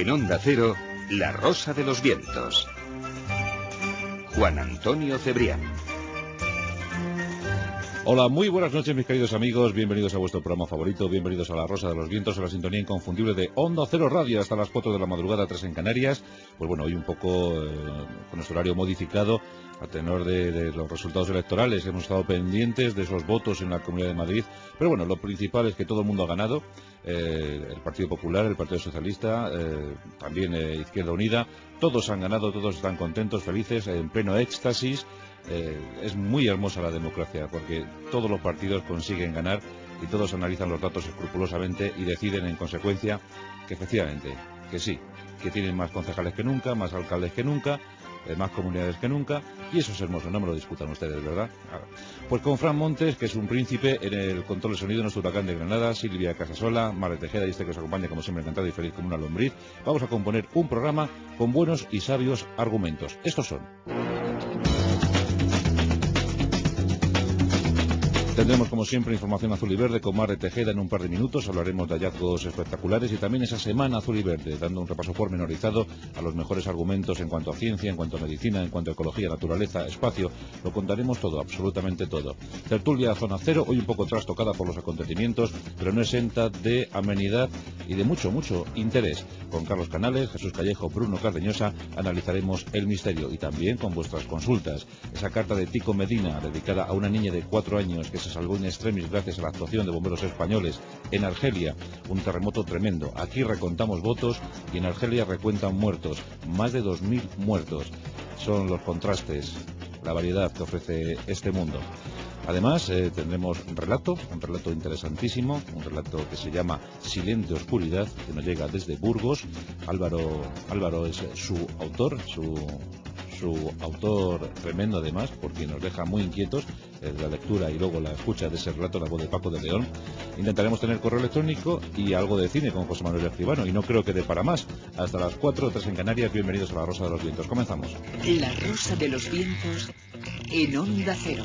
En Onda Cero, La Rosa de los Vientos. Juan Antonio Cebrián. Hola, muy buenas noches mis queridos amigos, bienvenidos a vuestro programa favorito, bienvenidos a La Rosa de los Vientos, a la sintonía inconfundible de Onda Cero Radio hasta las 4 de la madrugada, 3 en Canarias. Pues bueno, hoy un poco con nuestro horario modificado a tenor de los resultados electorales. Hemos estado pendientes de esos votos en la Comunidad de Madrid, pero bueno, lo principal es que todo el mundo ha ganado, el Partido Popular, el Partido Socialista, también Izquierda Unida, todos han ganado, todos están contentos, felices, en pleno éxtasis. Es muy hermosa la democracia porque todos los partidos consiguen ganar y todos analizan los datos escrupulosamente y deciden en consecuencia que efectivamente, que sí, que tienen más concejales que nunca, más alcaldes que nunca, más comunidades que nunca, y eso es hermoso, no me lo discutan ustedes, ¿verdad? Pues con Fran Montes, que es un príncipe, en el control de sonido, nuestro huracán de Granada, Silvia Casasola, Mare Tejeda y este que os acompaña como siempre encantado y feliz como una lombriz, vamos a componer un programa con buenos y sabios argumentos. Estos son: tendremos como siempre información azul y verde con Mare Tejeda en un par de minutos, hablaremos de hallazgos espectaculares y también esa semana azul y verde, dando un repaso pormenorizado a los mejores argumentos en cuanto a ciencia, en cuanto a medicina, en cuanto a ecología, naturaleza, espacio, lo contaremos todo, absolutamente todo. Tertulia Zona Cero, hoy un poco trastocada por los acontecimientos, pero no exenta de amenidad y de mucho interés. Con Carlos Canales, Jesús Callejo, Bruno Cardeñosa, analizaremos el misterio y también con vuestras consultas. Esa carta de Tico Medina, dedicada a una niña de 4 años que se salvó in extremis gracias a la actuación de bomberos españoles en Argelia, un terremoto tremendo. Aquí recontamos votos y en Argelia recuentan muertos, más de 2000 muertos. Son los contrastes, la variedad que ofrece este mundo. Además tendremos un relato interesantísimo, un relato que se llama Silente Oscuridad, que nos llega desde Burgos. Álvaro es su autor, su autor tremendo además, porque nos deja muy inquietos la lectura y luego la escucha de ese relato, la voz de Paco de León. Intentaremos tener correo electrónico y algo de cine con José Manuel Escribano, y no creo que dé para más. Hasta las 4, 3 en Canarias, bienvenidos a La Rosa de los Vientos. Comenzamos. La Rosa de los Vientos en Onda Cero.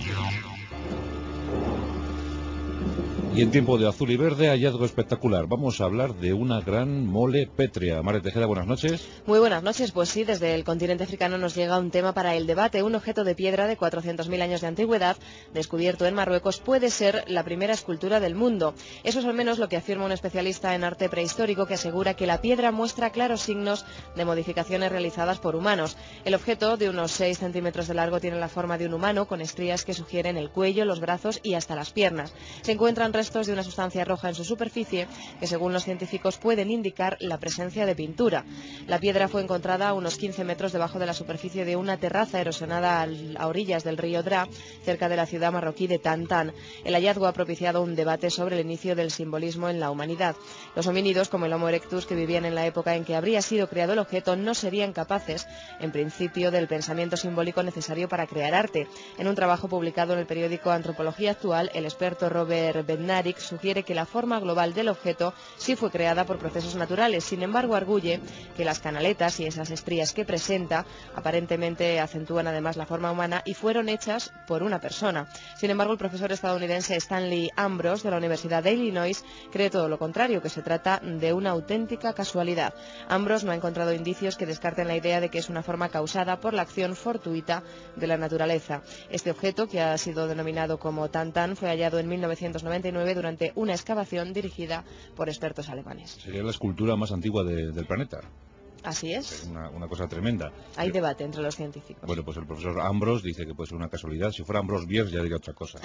Y en tiempo de azul y verde, hallazgo espectacular. Vamos a hablar de una gran mole pétrea. Mare Tejeda, buenas noches. Muy buenas noches. Pues sí, desde el continente africano nos llega un tema para el debate. Un objeto de piedra de 400.000 años de antigüedad, descubierto en Marruecos, puede ser la primera escultura del mundo. Eso es al menos lo que afirma un especialista en arte prehistórico, que asegura que la piedra muestra claros signos de modificaciones realizadas por humanos. El objeto, de unos 6 centímetros de largo, tiene la forma de un humano, con estrías que sugieren el cuello, los brazos y hasta las piernas. Se encuentran restos de una sustancia roja en su superficie que, según los científicos, pueden indicar la presencia de pintura. La piedra fue encontrada a unos 15 metros debajo de la superficie de una terraza erosionada a orillas del río Dra, cerca de la ciudad marroquí de Tantan. El hallazgo ha propiciado un debate sobre el inicio del simbolismo en la humanidad. Los homínidos, como el Homo erectus, que vivían en la época en que habría sido creado el objeto, no serían capaces, en principio, del pensamiento simbólico necesario para crear arte. En un trabajo publicado en el periódico Antropología Actual, el experto Robert Bednarik sugiere que la forma global del objeto sí fue creada por procesos naturales. Sin embargo, arguye que las canaletas y esas estrías que presenta aparentemente acentúan además la forma humana y fueron hechas por una persona. Sin embargo, el profesor estadounidense Stanley Ambrose, de la Universidad de Illinois, cree todo lo contrario, que se trata de una auténtica casualidad. Ambrose no ha encontrado indicios que descarten la idea de que es una forma causada por la acción fortuita de la naturaleza. Este objeto, que ha sido denominado como Tantan, fue hallado en 1999 durante una excavación dirigida por expertos alemanes. Sería la escultura más antigua del planeta. Así es. Una cosa tremenda. Hay debate entre los científicos. Bueno, pues el profesor Ambrose dice que puede ser una casualidad. Si fuera Ambrose Bierce ya diría otra cosa.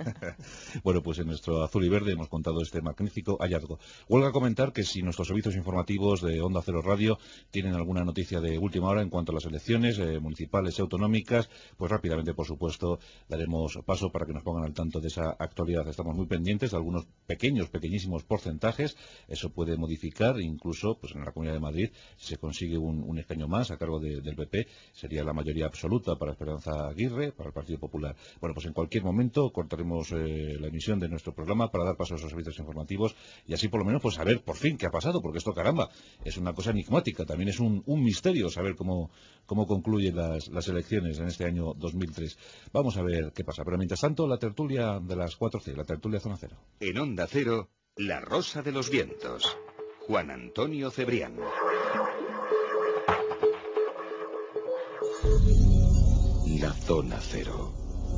Bueno, pues en nuestro azul y verde hemos contado este magnífico hallazgo. Huelga comentar que si nuestros servicios informativos de Onda Cero Radio tienen alguna noticia de última hora en cuanto a las elecciones municipales y autonómicas, pues rápidamente, por supuesto, daremos paso para que nos pongan al tanto de esa actualidad. Estamos muy pendientes de algunos pequeñísimos porcentajes. Eso puede modificar, incluso pues en la Comunidad de Madrid, si se consigue un escaño más a cargo del PP, sería la mayoría absoluta para Esperanza Aguirre, para el Partido Popular. Bueno, pues en cualquier momento cortaremos la emisión de nuestro programa para dar paso a esos servicios informativos y así por lo menos pues saber por fin qué ha pasado, porque esto, caramba, es una cosa enigmática, también es un misterio saber cómo concluyen las elecciones en este año 2003. Vamos a ver qué pasa, pero mientras tanto la tertulia de las 4C, la tertulia Zona Cero. En Onda Cero, La Rosa de los Vientos. Juan Antonio Cebrián. La zona cero.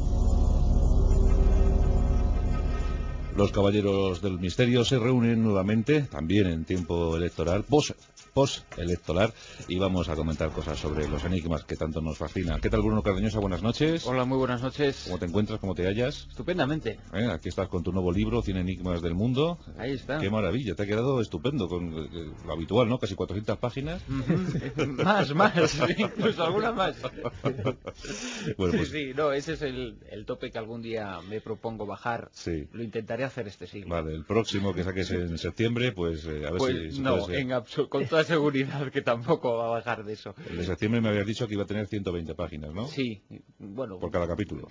Los caballeros del misterio se reúnen nuevamente, también en tiempo electoral, post-electoral, y vamos a comentar cosas sobre los enigmas que tanto nos fascinan. ¿Qué tal, Bruno Cardeñosa? Buenas noches. Hola, muy buenas noches. ¿Cómo te encuentras? ¿Cómo te hallas? Estupendamente. Aquí estás con tu nuevo libro, 100 enigmas del mundo. Ahí está. Qué maravilla, te ha quedado estupendo, con lo habitual, ¿no? Casi 400 páginas. Más, incluso alguna más. Bueno, pues... Sí, no, ese es el tope que algún día me propongo bajar. Sí. Lo intentaré hacer este siglo. Vale, el próximo que saques en septiembre, pues a ver pues si no, puede ser. con toda seguridad que tampoco va a bajar de eso. El de septiembre me habías dicho que iba a tener 120 páginas, ¿no? Sí, bueno. Por cada capítulo.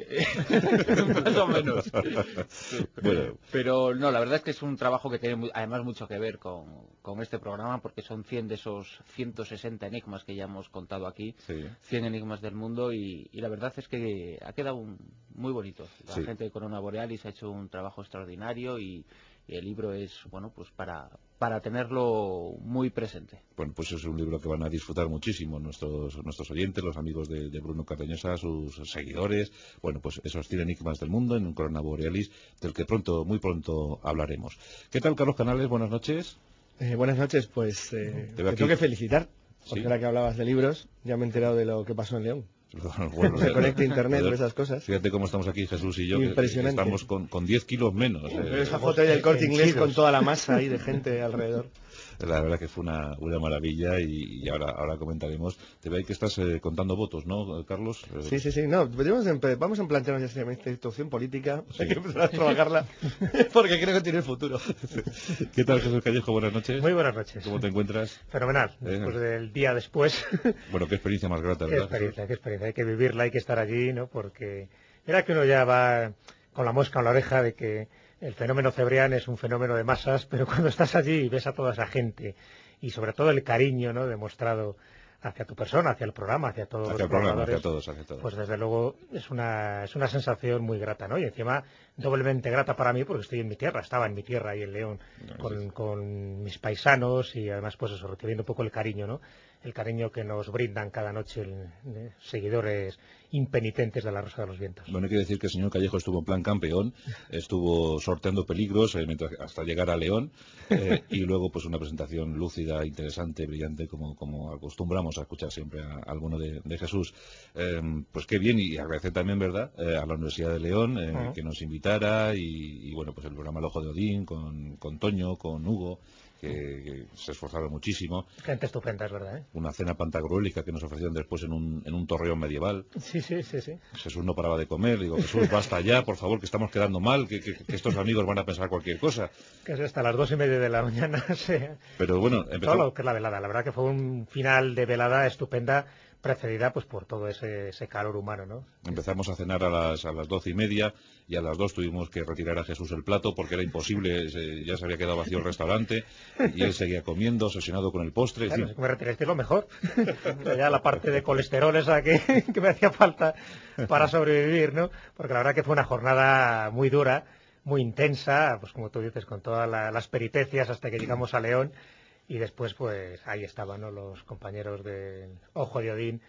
Más o menos. Bueno. Pero no, la verdad es que es un trabajo que tiene además mucho que ver con este programa, porque son 100 de esos 160 enigmas que ya hemos contado aquí, Sí. 100 enigmas del mundo, y la verdad es que ha quedado muy bonito. La Sí. gente de Corona Borealis ha hecho un trabajo extraordinario y el libro es, bueno, pues para tenerlo muy presente. Bueno, pues es un libro que van a disfrutar muchísimo nuestros oyentes, los amigos de Bruno Cardeñosa, sus seguidores. Bueno, pues esos 100 enigmas del mundo en un Corona Borealis, del que muy pronto hablaremos. ¿Qué tal, Carlos Canales? Buenas noches. Buenas noches, pues te tengo que felicitar, porque ¿Sí? Ahora que hablabas de libros, ya me he enterado de lo que pasó en León. Bueno, Se conecta internet o esas cosas. Fíjate cómo estamos aquí, Jesús y yo, que Impresionante. estamos con 10 kilos menos. Esa foto ahí del Corte Inglés con toda la masa ahí de gente alrededor. La verdad que fue una maravilla y ahora comentaremos. Te veo que estás contando votos, ¿no, Carlos? Sí. No, vamos a plantearnos esta institución política. Sí. Hay que empezar a trabajarla porque creo que tiene futuro. ¿Qué tal, Jesús Callejo? Buenas noches. Muy buenas noches. ¿Cómo te encuentras? Fenomenal. Después del día después. Bueno, qué experiencia más grata, ¿verdad? Qué experiencia. Hay que vivirla, hay que estar allí, ¿no? Porque era que uno ya va con la mosca en la oreja de que el fenómeno Cebrián es un fenómeno de masas, pero cuando estás allí y ves a toda esa gente y sobre todo el cariño, ¿no?, demostrado hacia tu persona, hacia el programa, hacia todos los programadores, hacia todos. pues desde luego es una sensación muy grata, ¿no? Y encima doblemente grata para mí porque estoy en mi tierra, estaba en mi tierra ahí en León con mis paisanos y además pues eso, recibiendo un poco el cariño, ¿no? El cariño que nos brindan cada noche seguidores impenitentes de la Rosa de los Vientos. Bueno, hay que decir que el señor Callejo estuvo en plan campeón, estuvo sorteando peligros hasta llegar a León, y luego pues una presentación lúcida, interesante, brillante, como acostumbramos a escuchar siempre a alguno de Jesús. Pues qué bien, y agradecer también, ¿verdad?, a la Universidad de León que nos invitara, y bueno, pues el programa El Ojo de Odín, con Toño, con Hugo, que se esforzaron muchísimo. Gente estupenda, es verdad, ¿eh? Una cena pantagruélica que nos ofrecieron después en un torreón medieval. Sí. Jesús no paraba de comer. Digo, Jesús, basta ya, por favor, que estamos quedando mal, que estos amigos van a pensar cualquier cosa. Que es hasta las 2:30 de la mañana. Sí. Pero bueno, todo lo que es la velada. La verdad que fue un final de velada estupenda, precedida pues por todo ese calor humano, ¿no? Empezamos a cenar a las 12:30 y a las 2 tuvimos que retirar a Jesús el plato porque era imposible, ya se había quedado vacío el restaurante y él seguía comiendo, obsesionado con el postre. Claro, es que me retiraste lo mejor. Ya la parte de colesterol esa que me hacía falta para sobrevivir, ¿no? Porque la verdad que fue una jornada muy dura, muy intensa, pues como tú dices, con todas las peripecias hasta que llegamos a León. Y después, pues, ahí estaban, ¿no?, los compañeros del Ojo de Odín,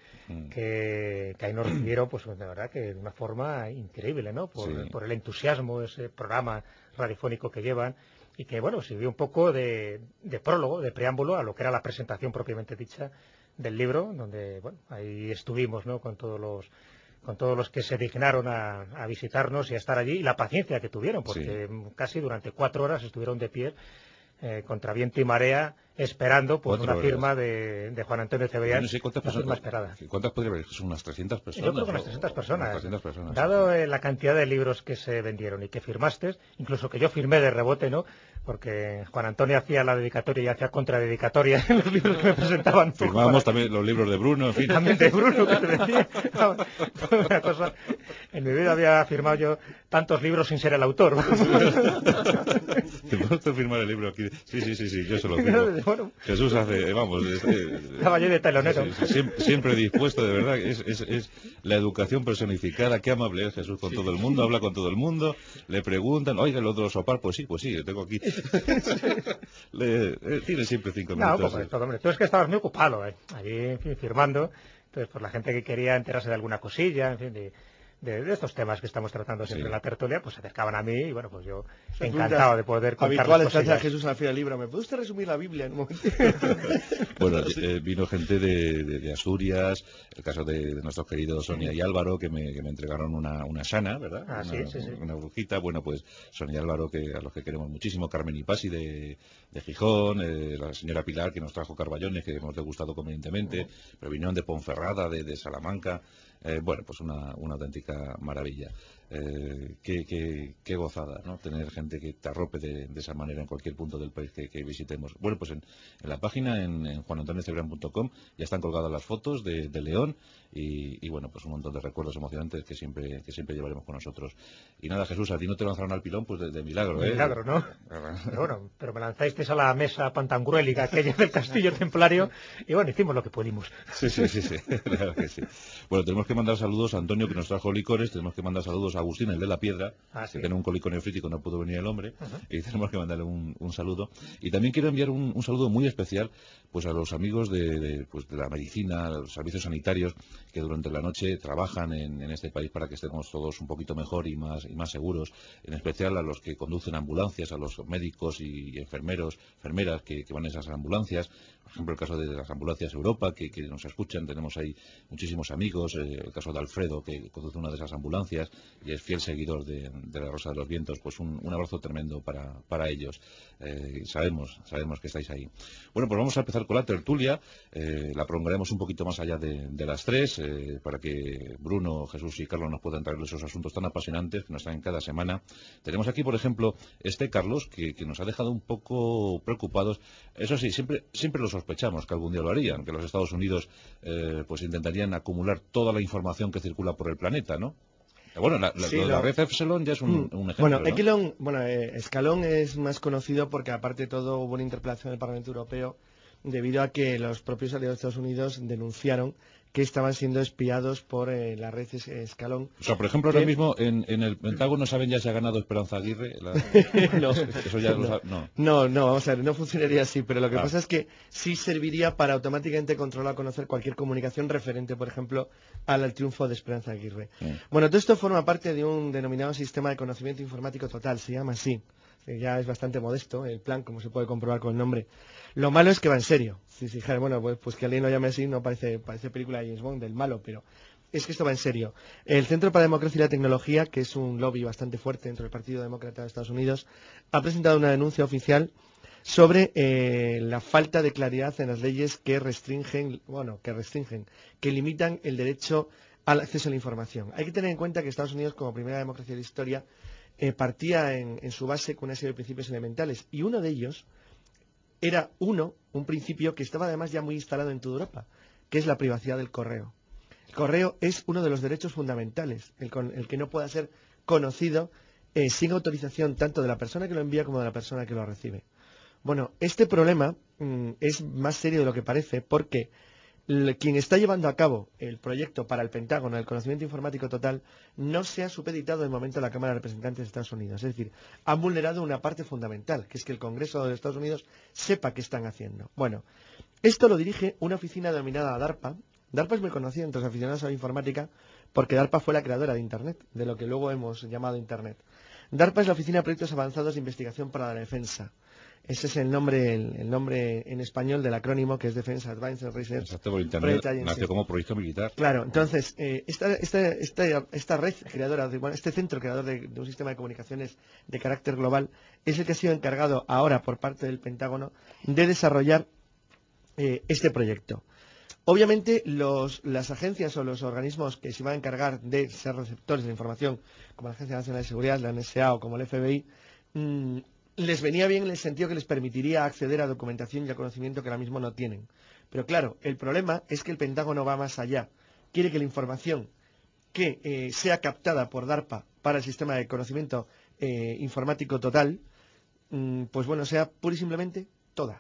que ahí nos recibieron, pues, de verdad, que de una forma increíble, ¿no? Por el entusiasmo, ese programa radiofónico que llevan, y que, bueno, sirvió un poco de prólogo, de preámbulo a lo que era la presentación propiamente dicha del libro, donde, bueno, ahí estuvimos, ¿no?, con todos los que se dignaron a visitarnos y a estar allí, y la paciencia que tuvieron, porque casi durante 4 horas estuvieron de pie, contra viento y marea, esperando pues una firma de Juan Antonio Cebrián, ¿Cuántas una firma esperada. ¿Cuántas podría haber? Son unas 300 personas. Yo creo que unas 300 personas. Unas 300 personas. Dado la cantidad de libros que se vendieron y que firmaste, incluso que yo firmé de rebote, ¿no? Porque Juan Antonio hacía la dedicatoria y hacía contradedicatoria en los libros que me presentaban. Firmábamos también los libros de Bruno, en fin. También de Bruno, que te decía. Una cosa, en mi vida había firmado yo tantos libros sin ser el autor. ¿Te puedo firmar el libro aquí? Sí, yo se lo firmo. Bueno, Jesús hace, vamos, estaba yo de telonero. siempre dispuesto, de verdad, es la educación personificada. Qué amable es Jesús con todo el mundo, habla con todo el mundo, le preguntan, oiga, el otro sopar, pues sí, lo tengo aquí. Tiene siempre 5 minutos. No, pues todo, hombre. Tú es que estabas muy ocupado, allí, en fin, firmando. Entonces, pues la gente que quería enterarse de alguna cosilla, en fin, de estos temas que estamos tratando siempre en la tertulia, pues se acercaban a mí y bueno, pues yo encantado de poder contar habituales que hace Jesús al final del libro. ¿Me puede usted resumir la Biblia en un momento? Bueno, vino gente de Asturias, el caso de nuestros queridos Sonia y Álvaro, que me entregaron una sana, ¿verdad? Sí. Una brujita. Bueno, pues Sonia y Álvaro, que a los que queremos muchísimo, Carmen y Pasi de Gijón, la señora Pilar, que nos trajo carballones, que hemos degustado convenientemente, pero vinieron de Ponferrada, de Salamanca. Bueno, pues una auténtica maravilla. Qué gozada, ¿no? Tener gente que te arrope de esa manera en cualquier punto del país que visitemos. Bueno, pues en la página, en juanantoniocebrián.com, ya están colgadas las fotos de León y bueno, pues un montón de recuerdos emocionantes que siempre llevaremos con nosotros. Y nada, Jesús, a ti no te lanzaron al pilón, pues de milagro, ¿eh? Milagro, ¿no? Pero bueno, pero me lanzasteis a la mesa pantangruélica aquella del castillo templario y bueno, hicimos lo que pudimos. Sí, claro que sí. Bueno, tenemos que mandar saludos a Antonio, que nos trajo licores, tenemos que mandar saludos a Agustín, el de la Piedra, que tiene un cólico nefrítico, no pudo venir el hombre, y tenemos que mandarle un saludo. Y también quiero enviar un saludo muy especial pues a los amigos de la medicina, a los servicios sanitarios, que durante la noche trabajan en este país para que estemos todos un poquito mejor y más seguros, en especial a los que conducen ambulancias, a los médicos y enfermeras que van en esas ambulancias. Por ejemplo, el caso de las ambulancias Europa, que nos escuchan, tenemos ahí muchísimos amigos, el caso de Alfredo, que conduce una de esas ambulancias y es fiel seguidor de la Rosa de los Vientos. Pues un abrazo tremendo para ellos. Sabemos que estáis ahí. Bueno, pues vamos a empezar con la tertulia. La prolongaremos un poquito más allá de las 3, para que Bruno, Jesús y Carlos nos puedan traer esos asuntos tan apasionantes que nos traen cada semana. Tenemos aquí, por ejemplo, Carlos, que nos ha dejado un poco preocupados. Eso sí, siempre lo sospechamos que algún día lo harían, que los Estados Unidos pues intentarían acumular toda la información que circula por el planeta, ¿no? Bueno, la red Epsilon ya es un ejemplo, Bueno, Escalón es más conocido porque, aparte de todo, hubo una interpelación del Parlamento Europeo debido a que los propios aliados de Estados Unidos denunciaron que estaban siendo espiados por la red Escalón. O sea, por ejemplo, ahora mismo en el Pentágono saben ya si ha ganado Esperanza Aguirre. No, eso ya no, vamos a ver, no funcionaría así, pero lo que pasa es que sí serviría para automáticamente controlar o conocer cualquier comunicación referente, por ejemplo, al triunfo de Esperanza Aguirre. Bueno, todo esto forma parte de un denominado sistema de conocimiento informático total, se llama así. Ya es bastante modesto el plan, como se puede comprobar con el nombre. Lo malo es que va en serio. Si se dijera, bueno, pues que alguien lo llame así, no parece película de James Bond, del malo, pero es que esto va en serio. El Centro para la Democracia y la Tecnología, que es un lobby bastante fuerte dentro del Partido Demócrata de Estados Unidos, ha presentado una denuncia oficial sobre la falta de claridad en las leyes que limitan el derecho al acceso a la información. Hay que tener en cuenta que Estados Unidos, como primera democracia de la historia, partía en su base con una serie de principios elementales, y uno de ellos era un principio que estaba además ya muy instalado en toda Europa, que es la privacidad del correo. El correo es uno de los derechos fundamentales, el que no pueda ser conocido sin autorización tanto de la persona que lo envía como de la persona que lo recibe. Bueno, este problema es más serio de lo que parece, porque quien está llevando a cabo el proyecto para el Pentágono, el conocimiento informático total, no se ha supeditado de momento a la Cámara de Representantes de Estados Unidos. Es decir, han vulnerado una parte fundamental, que es que el Congreso de Estados Unidos sepa qué están haciendo. Bueno, esto lo dirige una oficina denominada DARPA. DARPA es muy conocida entre los aficionados a la informática porque DARPA fue la creadora de Internet, de lo que luego hemos llamado Internet. DARPA es la Oficina de Proyectos Avanzados de Investigación para la Defensa. Ese es el nombre en español del acrónimo, que es Defense Advanced Research. Exacto, por Internet nació como proyecto militar. Claro, entonces, esta red creadora, este centro creador de un sistema de comunicaciones de carácter global, es el que ha sido encargado ahora por parte del Pentágono de desarrollar este proyecto. Obviamente, las agencias o los organismos que se van a encargar de ser receptores de información, como la Agencia Nacional de Seguridad, la NSA o como el FBI, les venía bien en el sentido que les permitiría acceder a documentación y a conocimiento que ahora mismo no tienen. Pero claro, el problema es que el Pentágono va más allá. Quiere que la información que sea captada por DARPA para el sistema de conocimiento informático total, pues bueno, sea pura y simplemente toda.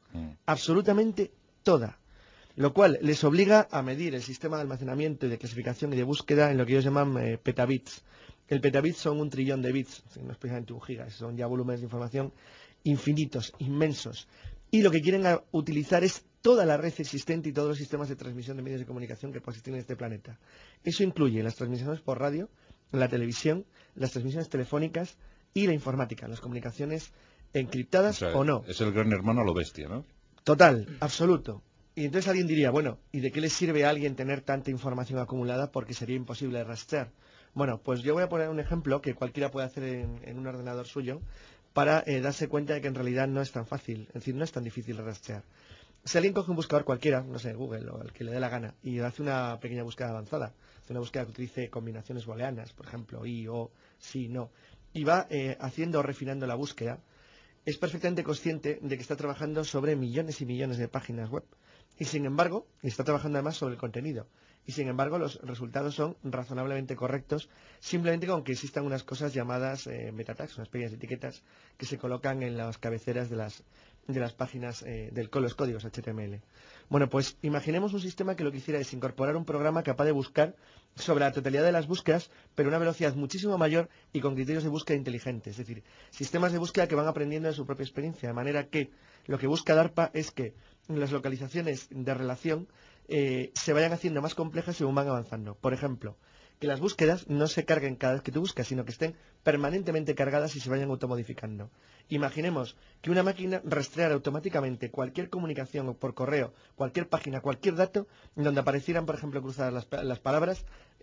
Absolutamente toda. Lo cual les obliga a medir el sistema de almacenamiento y de clasificación y de búsqueda en lo que ellos llaman petabits. El petabit son 1 trillón de bits, no es precisamente 1 giga, son ya volúmenes de información infinitos, inmensos. Y lo que quieren utilizar es toda la red existente y todos los sistemas de transmisión de medios de comunicación que existen en este planeta. Eso incluye las transmisiones por radio, la televisión, las transmisiones telefónicas y la informática, las comunicaciones encriptadas o no. Es el gran hermano a lo bestia, ¿no? Total, absoluto. Y entonces alguien diría, bueno, ¿y de qué le sirve a alguien tener tanta información acumulada porque sería imposible de rastrear? Bueno, pues yo voy a poner un ejemplo que cualquiera puede hacer en un ordenador suyo para darse cuenta de que en realidad no es tan fácil, es decir, no es tan difícil de rastrear. Si alguien coge un buscador cualquiera, no sé, Google o el que le dé la gana, y hace una pequeña búsqueda avanzada, hace una búsqueda que utilice combinaciones booleanas, por ejemplo, y, o, sí, no, y va haciendo o refinando la búsqueda, es perfectamente consciente de que está trabajando sobre millones y millones de páginas web. Y sin embargo, está trabajando además sobre el contenido. Y sin embargo, los resultados son razonablemente correctos, simplemente con que existan unas cosas llamadas meta-tags, unas pequeñas etiquetas que se colocan en las cabeceras de las páginas con los códigos HTML. Bueno, pues imaginemos un sistema que lo que hiciera es incorporar un programa capaz de buscar sobre la totalidad de las búsquedas, pero a una velocidad muchísimo mayor y con criterios de búsqueda inteligentes. Es decir, sistemas de búsqueda que van aprendiendo de su propia experiencia, de manera que lo que busca DARPA es que las localizaciones de relación se vayan haciendo más complejas según van avanzando. Por ejemplo, que las búsquedas no se carguen cada vez que tú buscas, sino que estén permanentemente cargadas y se vayan automodificando. Imaginemos que una máquina rastreara automáticamente cualquier comunicación por correo, cualquier página, cualquier dato, donde aparecieran, por ejemplo, cruzadas las palabras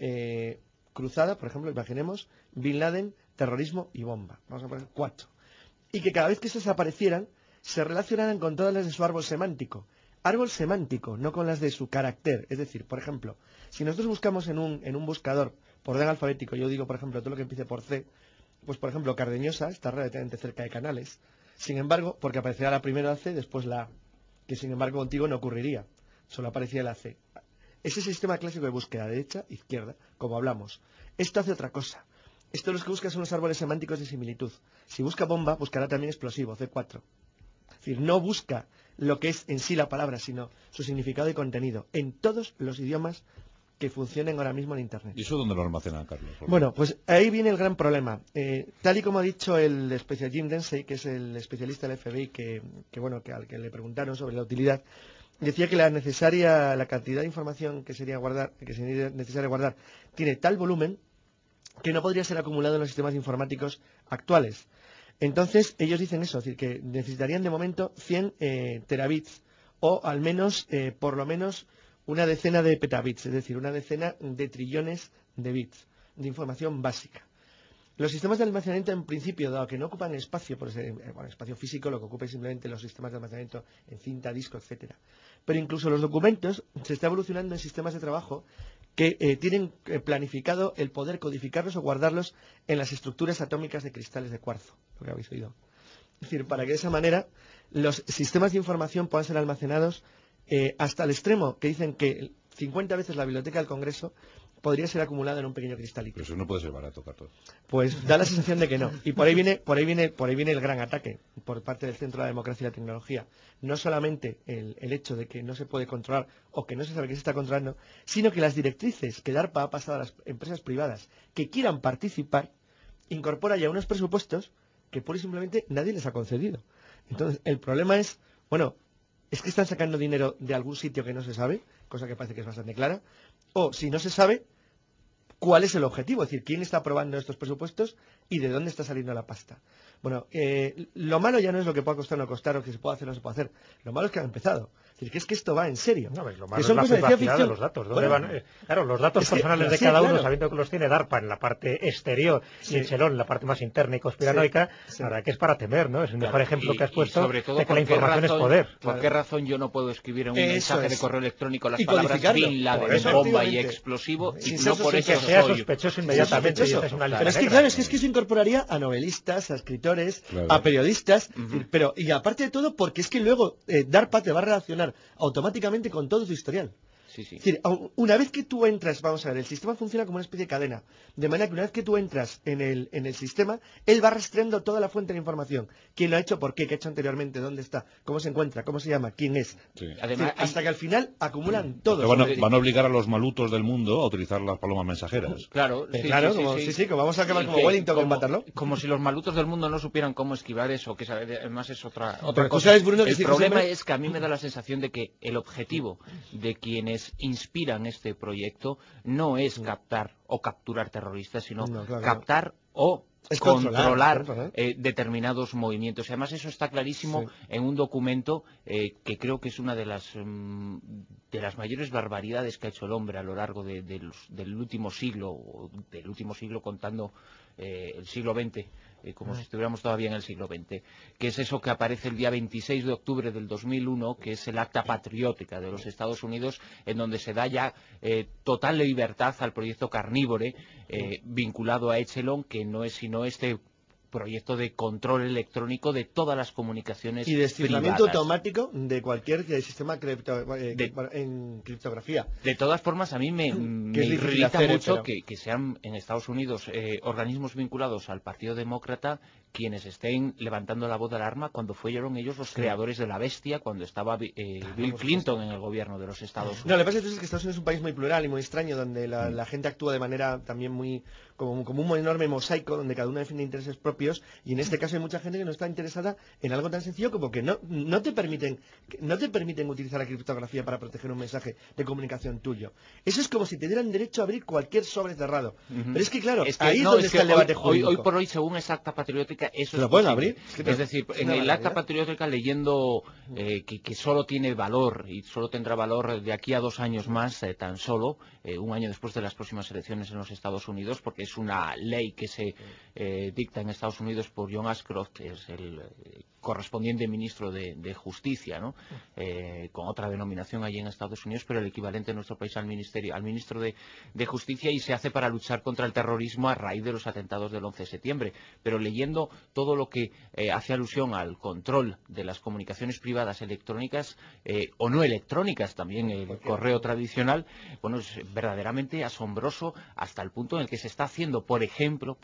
cruzada, por ejemplo, imaginemos Bin Laden, terrorismo y bomba. Vamos a poner 4. Y que cada vez que esas aparecieran, se relacionaran con todas las de su árbol semántico. Árbol semántico, no con las de su carácter. Es decir, por ejemplo, si nosotros buscamos en un buscador por orden alfabético, yo digo, por ejemplo, todo lo que empiece por C, pues, por ejemplo, Cardeñosa está relativamente cerca de Canales. Sin embargo, porque aparecerá la primera C, después la A, que sin embargo contigo no ocurriría. Solo aparecía la C. Ese es el sistema clásico de búsqueda, derecha, izquierda, como hablamos. Esto hace otra cosa. Esto lo que busca son los árboles semánticos de similitud. Si busca bomba, buscará también explosivo, C4. Es decir, no busca lo que es en sí la palabra, sino su significado y contenido, en todos los idiomas que funcionen ahora mismo en Internet. ¿Y eso dónde lo almacenan, Carlos? Bueno, pues ahí viene el gran problema. Tal y como ha dicho el especial Jim Dempsey, que es el especialista del FBI, que al que le preguntaron sobre la utilidad, decía que la cantidad de información que sería necesaria guardar tiene tal volumen que no podría ser acumulado en los sistemas informáticos actuales. Entonces, ellos dicen eso, es decir, que necesitarían de momento 100 terabits o al menos, por lo menos, una decena de petabits, es decir, una decena de trillones de bits de información básica. Los sistemas de almacenamiento, en principio, dado que no ocupan espacio, por espacio físico, lo que ocupa es simplemente los sistemas de almacenamiento en cinta, disco, etcétera. Pero incluso los documentos se está evolucionando en sistemas de trabajo que tienen planificado el poder codificarlos o guardarlos en las estructuras atómicas de cristales de cuarzo, lo que habéis oído. Es decir, para que de esa manera los sistemas de información puedan ser almacenados hasta el extremo que dicen que 50 veces la biblioteca del Congreso podría ser acumulada en un pequeño cristalito. Pero eso no puede ser barato, Carlos. Pues da la sensación de que no. Y por ahí viene el gran ataque por parte del Centro de la Democracia y la Tecnología. No solamente el hecho de que no se puede controlar o que no se sabe que se está controlando, sino que las directrices que DARPA ha pasado a las empresas privadas que quieran participar incorpora ya unos presupuestos que pura y simplemente nadie les ha concedido. Entonces, el problema es, es que están sacando dinero de algún sitio que no se sabe, cosa que parece que es bastante clara, o si no se sabe, ¿cuál es el objetivo? Es decir, ¿quién está aprobando estos presupuestos y de dónde está saliendo la pasta? Bueno, lo malo ya no es lo que pueda costar o no costar, o que se puede hacer o no se puede hacer. Lo malo es que ha empezado. Es decir, que es que esto va en serio. No, lo malo es la privacidad de los datos. ¿Dónde van? Claro, los datos personales de cada uno, sabiendo que los tiene DARPA en la parte exterior y el Chelón en la parte más interna y conspiranoica, la verdad que es para temer, ¿no? Es el mejor ejemplo que has puesto sobre todo de que la información es poder. ¿Por qué razón yo no puedo escribir en un mensaje de correo electrónico las y palabras Bin Laden, bomba y explosivo, y no por eso sea soy sospechoso inmediatamente? Pero es que, claro, es que eso incorporaría a novelistas, a escritores, a periodistas, y aparte de todo, porque es que luego DARPA te va a relacionar automáticamente con todo tu historial. sí, sí. Es decir, una vez que tú entras, vamos a ver, el sistema funciona como una especie de cadena, de manera que una vez que tú entras en el sistema, él va rastreando toda la fuente de información. ¿Quién lo ha hecho? ¿Por qué? ¿Qué ha hecho anteriormente? ¿Dónde está? ¿Cómo se encuentra? ¿Cómo se llama? ¿Quién es? Sí. Además, Hasta que al final acumulan todo. Van a obligar a los malutos del mundo a utilizar las palomas mensajeras. Claro, Claro, como vamos a acabar como Wellington con Waterloo. Como si los malutos del mundo no supieran cómo esquivar eso, que además es otra Pero cosa. tú sabes, Bruno, que el si problema siempre... es que a mí me da la sensación de que el objetivo de quienes inspiran este proyecto no es captar o capturar terroristas, sino captar o es controlar determinados movimientos. Y además eso está clarísimo en un documento que creo que es una de las mayores barbaridades que ha hecho el hombre a lo largo del último siglo, contando el siglo XX, como si estuviéramos todavía en el siglo XX, que es eso que aparece el día 26 de octubre del 2001, que es el Acta Patriótica de los Estados Unidos, en donde se da ya total libertad al proyecto Carnívore, vinculado a Echelon, que no es sino este proyecto de control electrónico de todas las comunicaciones y desciframiento privadas. Automático de cualquier sistema en criptografía. De todas formas, a mí me irrita mucho que sean en Estados Unidos organismos vinculados al Partido Demócrata quienes estén levantando la voz de alarma cuando fueron ellos los creadores de la bestia cuando estaba Bill Clinton en el gobierno de los Estados Unidos. No, lo que pasa es que Estados Unidos es un país muy plural y muy extraño, donde la gente actúa de manera también muy como un enorme mosaico, donde cada uno defiende intereses propios, y en este caso hay mucha gente que no está interesada en algo tan sencillo como que no te permiten utilizar la criptografía para proteger un mensaje de comunicación tuyo. Eso es como si te dieran derecho a abrir cualquier sobre cerrado. Pero es que claro, ahí es donde está el debate jurídico. Hoy por hoy, según esa Acta Patriótica, eso lo pueden abrir. Es decir, en el Acta Patriótica, leyendo que solo tiene valor y solo tendrá valor de aquí a 2 años más, tan solo, un año después de las próximas elecciones en los Estados Unidos, porque es una ley que se dicta en Estados Unidos por John Ashcroft, que es el correspondiente ministro de Justicia, ¿no? Con otra denominación allí en Estados Unidos, pero el equivalente en nuestro país al ministro de Justicia, y se hace para luchar contra el terrorismo a raíz de los atentados del 11 de septiembre. Pero leyendo todo lo que hace alusión al control de las comunicaciones privadas electrónicas o no electrónicas, también el correo tradicional, bueno, es verdaderamente asombroso hasta el punto en el que se está haciendo, por ejemplo,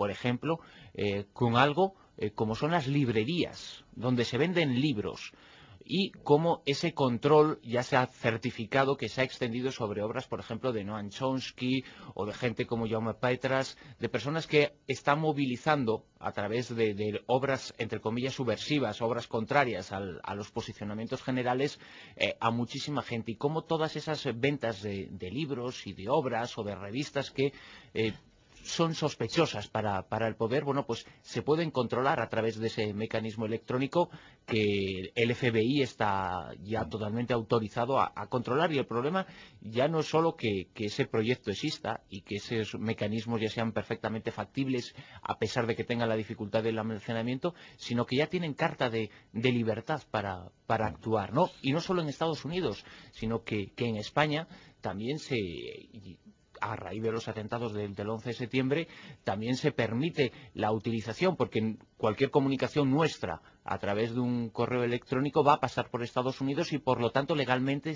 con algo como son las librerías, donde se venden libros, y cómo ese control ya se ha certificado, que se ha extendido sobre obras, por ejemplo, de Noam Chomsky o de gente como Jaume Petras, de personas que están movilizando a través de obras, entre comillas, subversivas, obras contrarias a los posicionamientos generales, a muchísima gente, y cómo todas esas ventas de libros y de obras o de revistas que son sospechosas para el poder, bueno, pues se pueden controlar a través de ese mecanismo electrónico que el FBI está ya totalmente autorizado a controlar. Y el problema ya no es solo que ese proyecto exista y que esos mecanismos ya sean perfectamente factibles a pesar de que tengan la dificultad del almacenamiento, sino que ya tienen carta de libertad para actuar, ¿no? Y no solo en Estados Unidos, sino que en España también a raíz de los atentados del 11 de septiembre, también se permite la utilización, porque cualquier comunicación nuestra a través de un correo electrónico va a pasar por Estados Unidos, y por lo tanto legalmente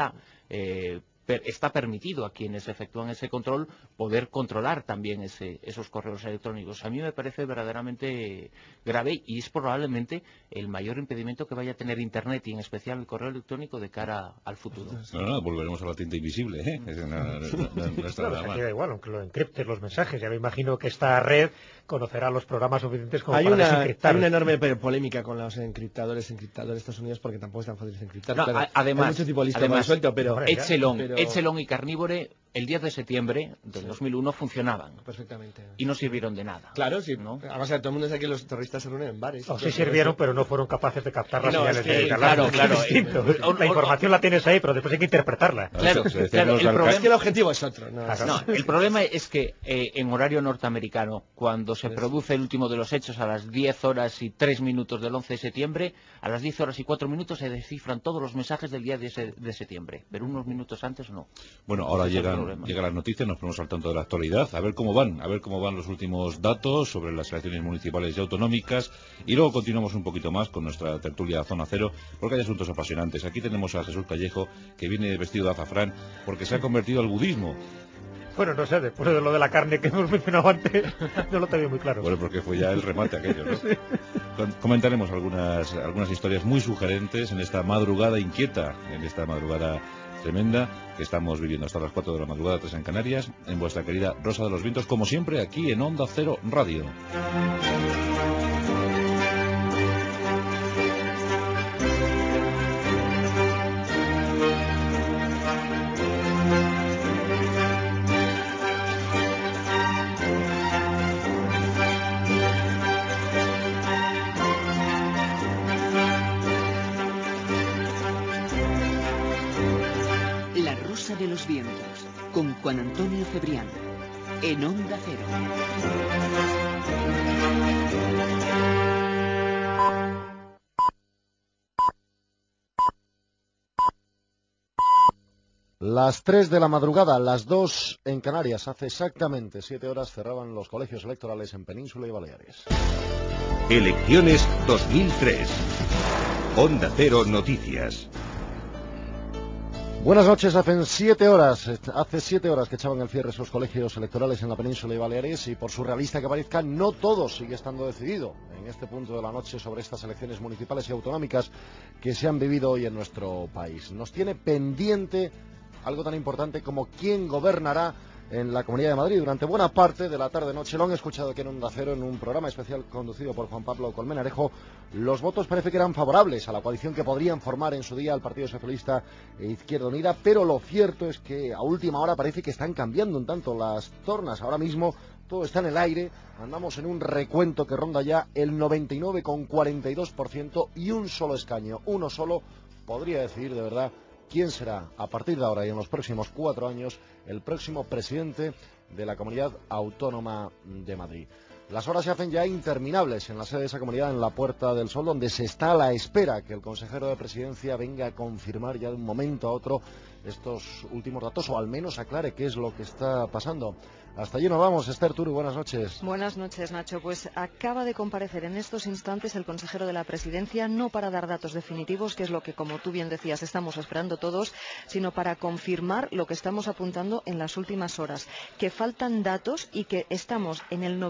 está permitido a quienes efectúan ese control poder controlar también esos correos electrónicos. A mí me parece verdaderamente grave, y es probablemente el mayor impedimento que vaya a tener Internet, y en especial el correo electrónico, de cara al futuro. No, volveremos a la tinta invisible, ¿eh? No está nada mal. Aquí da igual, aunque lo encriptes los mensajes. Ya me imagino que esta red conocerá los programas suficientes como para desencriptar. Hay una enorme polémica con los encriptadores de Estados Unidos, porque tampoco es tan fácil encriptar. No, claro, además, hay mucho tipo listo suelto, pero Echelon y Carnívore el 10 de septiembre del 2001 funcionaban perfectamente y no sirvieron de nada. Claro, sí. ¿No? Además, todo el mundo sabe que los terroristas se reúnen en bares. O sí sirvieron, pero no fueron capaces de captar las señales de alarma. Claro. La información la tienes ahí, pero después hay que interpretarla. Claro. Es que el objetivo es otro. El problema es que en horario norteamericano, cuando se produce el último de los hechos a las 10 horas y 3 minutos del 11 de septiembre, a las 10 horas y 4 minutos se descifran todos los mensajes del día de septiembre, pero unos minutos antes no. Bueno, ahora llegan llegan las noticias, nos ponemos al tanto de la actualidad, a ver cómo van los últimos datos sobre las elecciones municipales y autonómicas, y luego continuamos un poquito más con nuestra tertulia Zona Cero, porque hay asuntos apasionantes. Aquí tenemos a Jesús Callejo, que viene vestido de azafrán, porque se ha convertido al budismo. Bueno, no sé, después de lo de la carne que hemos mencionado antes, no lo tenía muy claro. Bueno, porque fue ya el remate aquello, ¿no? Sí. Comentaremos algunas historias muy sugerentes en esta madrugada inquieta, en esta madrugada tremenda que estamos viviendo hasta las 4 de la madrugada, 3 en Canarias, en vuestra querida Rosa de los Vientos, como siempre, aquí en Onda Cero Radio. De los vientos, con Juan Antonio Cebrián, en Onda Cero. Las 3 de la madrugada, las 2 en Canarias, hace exactamente 7 horas cerraban los colegios electorales en Península y Baleares. Elecciones 2003. Onda Cero Noticias. Buenas noches, hace 7 horas que echaban el cierre esos colegios electorales en la Península y Baleares, y por surrealista que parezca, no todo sigue estando decidido en este punto de la noche sobre estas elecciones municipales y autonómicas que se han vivido hoy en nuestro país. Nos tiene pendiente algo tan importante como quién gobernará en la Comunidad de Madrid. Durante buena parte de la tarde-noche, lo han escuchado aquí en Onda Cero, en un programa especial conducido por Juan Pablo Colmenarejo, los votos parece que eran favorables a la coalición que podrían formar en su día el Partido Socialista e Izquierda Unida, pero lo cierto es que a última hora parece que están cambiando un tanto las tornas. Ahora mismo todo está en el aire, andamos en un recuento que ronda ya el 99,42% y un solo escaño, uno solo, podría decidir de verdad quién será, a partir de ahora y en los próximos 4 años, el próximo presidente de la Comunidad Autónoma de Madrid. Las horas se hacen ya interminables en la sede de esa comunidad, en la Puerta del Sol, donde se está a la espera que el consejero de Presidencia venga a confirmar ya de un momento a otro estos últimos datos, o al menos aclare qué es lo que está pasando. Hasta allí nos vamos. Esther Turu, buenas noches. Buenas noches, Nacho. Pues acaba de comparecer en estos instantes el consejero de la Presidencia, no para dar datos definitivos, que es lo que, como tú bien decías, estamos esperando todos, sino para confirmar lo que estamos apuntando en las últimas horas, que faltan datos y que estamos en el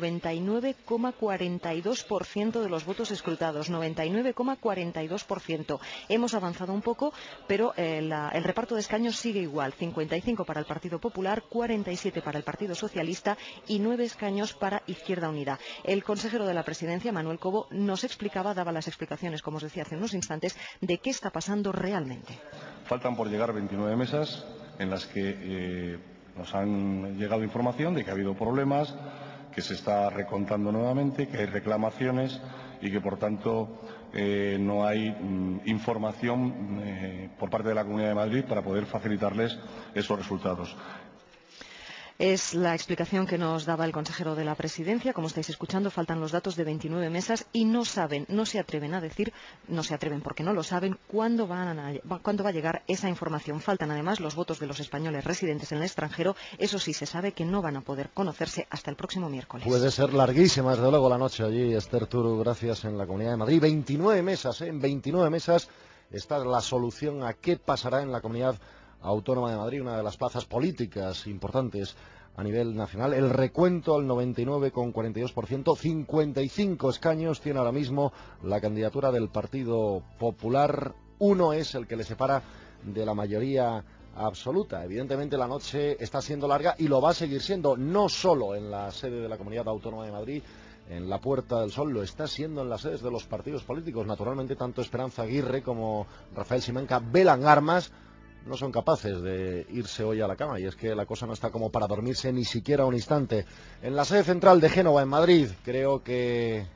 99,42% de los votos escrutados, 99,42%. Hemos avanzado un poco, pero el reparto de escaños sigue igual, 55 para el Partido Popular, 47 para el Partido Socialista y 9 escaños para Izquierda Unida. El consejero de la Presidencia, Manuel Cobo, nos explicaba, daba las explicaciones, como os decía hace unos instantes, de qué está pasando realmente. Faltan por llegar 29 mesas en las que nos han llegado información de que ha habido problemas, que se está recontando nuevamente, que hay reclamaciones y que, por tanto, no hay información por parte de la Comunidad de Madrid para poder facilitarles esos resultados. Es la explicación que nos daba el consejero de la Presidencia. Como estáis escuchando, faltan los datos de 29 mesas y no se atreven a decir, no se atreven porque no lo saben, cuándo va a llegar esa información. Faltan además los votos de los españoles residentes en el extranjero. Eso sí, se sabe que no van a poder conocerse hasta el próximo miércoles. Puede ser larguísima, desde luego, la noche allí, Esther Turu, gracias, en la Comunidad de Madrid. 29 mesas, en 29 mesas está la solución a qué pasará en la Comunidad Autónoma de Madrid, una de las plazas políticas importantes a nivel nacional. El recuento al 99,42%, 55 escaños tiene ahora mismo la candidatura del Partido Popular. Uno es el que le separa de la mayoría absoluta. Evidentemente la noche está siendo larga y lo va a seguir siendo, no solo en la sede de la Comunidad Autónoma de Madrid, en la Puerta del Sol, lo está siendo en las sedes de los partidos políticos. Naturalmente, tanto Esperanza Aguirre como Rafael Simanca velan armas. No son capaces de irse hoy a la cama, y es que la cosa no está como para dormirse ni siquiera un instante. En la sede central de Génova, en Madrid, creo que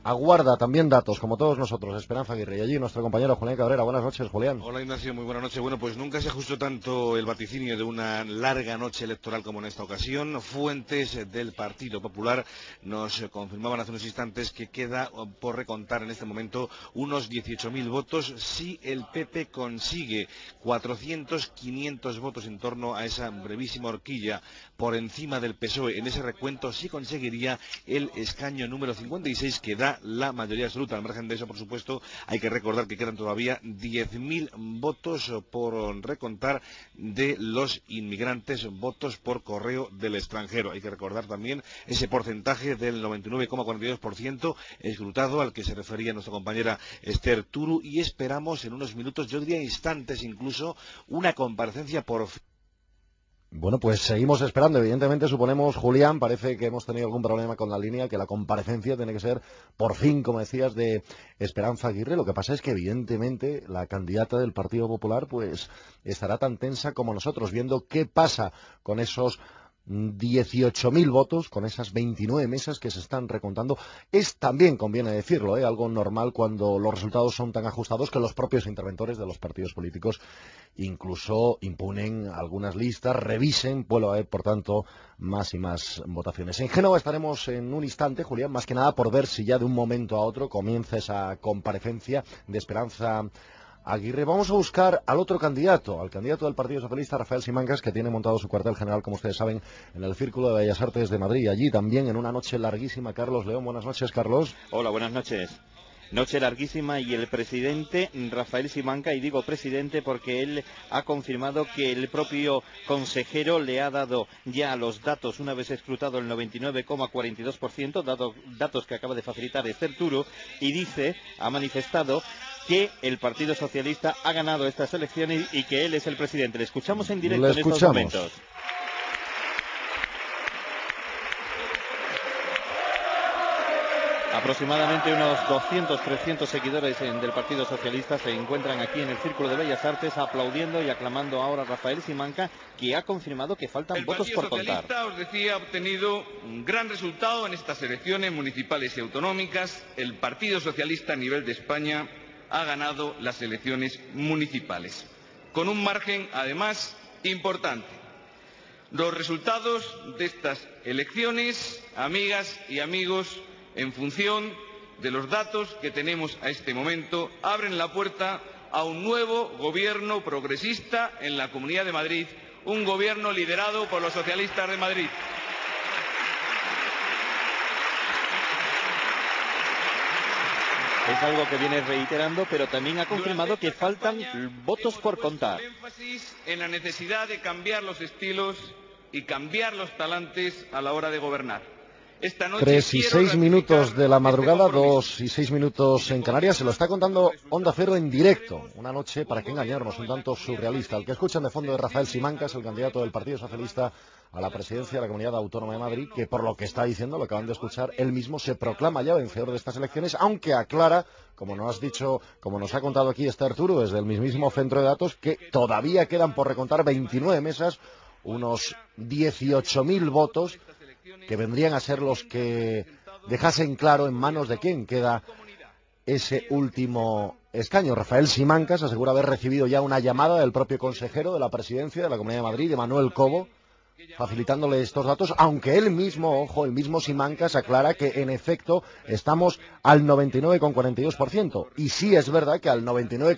aguarda también datos, como todos nosotros, Esperanza Aguirre. Y allí nuestro compañero Julián Cabrera. Buenas noches, Julián. Hola, Ignacio, muy buenas noches. Bueno, pues nunca se ajustó tanto el vaticinio de una larga noche electoral como en esta ocasión. Fuentes del Partido Popular nos confirmaban hace unos instantes que queda por recontar en este momento unos 18.000 votos si el PP consigue 400, 500 votos en torno a esa brevísima horquilla por encima del PSOE. En ese recuento sí conseguiría el escaño número 56 que da la mayoría absoluta. Al margen de eso, por supuesto, hay que recordar que quedan todavía 10.000 votos por recontar de los inmigrantes, votos por correo del extranjero. Hay que recordar también ese porcentaje del 99,42% escrutado al que se refería nuestra compañera Esther Turu, y esperamos en unos minutos, yo diría instantes incluso, una comparecencia por fin. Bueno, pues seguimos esperando. Evidentemente, suponemos, Julián, parece que hemos tenido algún problema con la línea, que la comparecencia tiene que ser, por fin, como decías, de Esperanza Aguirre. Lo que pasa es que, evidentemente, la candidata del Partido Popular, pues, estará tan tensa como nosotros, viendo qué pasa con esos 18.000 votos, con esas 29 mesas que se están recontando. Es también, conviene decirlo, algo normal cuando los resultados son tan ajustados que los propios interventores de los partidos políticos incluso imponen algunas listas, revisen, puede haber, por tanto, más y más votaciones. En Génova estaremos en un instante, Julián, más que nada por ver si ya de un momento a otro comienza esa comparecencia de Esperanza Aguirre. Vamos a buscar al otro candidato, al candidato del Partido Socialista, Rafael Simancas, que tiene montado su cuartel general, como ustedes saben, en el Círculo de Bellas Artes de Madrid. Allí también, en una noche larguísima, Carlos León. Buenas noches, Carlos. Hola, buenas noches. Noche larguísima, y el presidente Rafael Simancas, y digo presidente porque él ha confirmado que el propio consejero le ha dado ya los datos una vez escrutado el 99,42%, datos que acaba de facilitar Esther Turu, y ha manifestado que el Partido Socialista ha ganado estas elecciones y que él es el presidente. Le escuchamos en directo en estos momentos. Aproximadamente unos 200-300 seguidores del Partido Socialista se encuentran aquí en el Círculo de Bellas Artes aplaudiendo y aclamando ahora a Rafael Simancas, que ha confirmado que faltan votos por contar. El Partido Socialista, os decía, ha obtenido un gran resultado en estas elecciones municipales y autonómicas. El Partido Socialista a nivel de España ha ganado las elecciones municipales, con un margen, además, importante. Los resultados de estas elecciones, amigas y amigos, en función de los datos que tenemos a este momento, abren la puerta a un nuevo gobierno progresista en la Comunidad de Madrid, un gobierno liderado por los socialistas de Madrid. Es algo que viene reiterando, pero también ha confirmado que faltan votos por contar. Énfasis en la necesidad de cambiar los estilos y cambiar los talantes a la hora de gobernar. Esta noche 3 y 6 minutos de la madrugada, 2 y 6 minutos en Canarias. Se lo está contando Onda Cero en directo. Una noche, para qué engañarnos, un tanto surrealista. El que escuchan de fondo es Rafael Simancas, el candidato del Partido Socialista a la presidencia de la Comunidad Autónoma de Madrid, que por lo que está diciendo, lo acaban de escuchar, él mismo se proclama ya vencedor de estas elecciones, aunque aclara, como nos has dicho, como nos ha contado aquí Esther Turu desde el mismísimo centro de datos, que todavía quedan por recontar 29 mesas, unos 18.000 votos, que vendrían a ser los que dejasen claro en manos de quién queda ese último escaño. Rafael Simancas asegura haber recibido ya una llamada del propio consejero de la presidencia de la Comunidad de Madrid, de Manuel Cobo, facilitándole estos datos, aunque él mismo, ojo, el mismo Simancas aclara que en efecto estamos al 99,42%. Y sí es verdad que al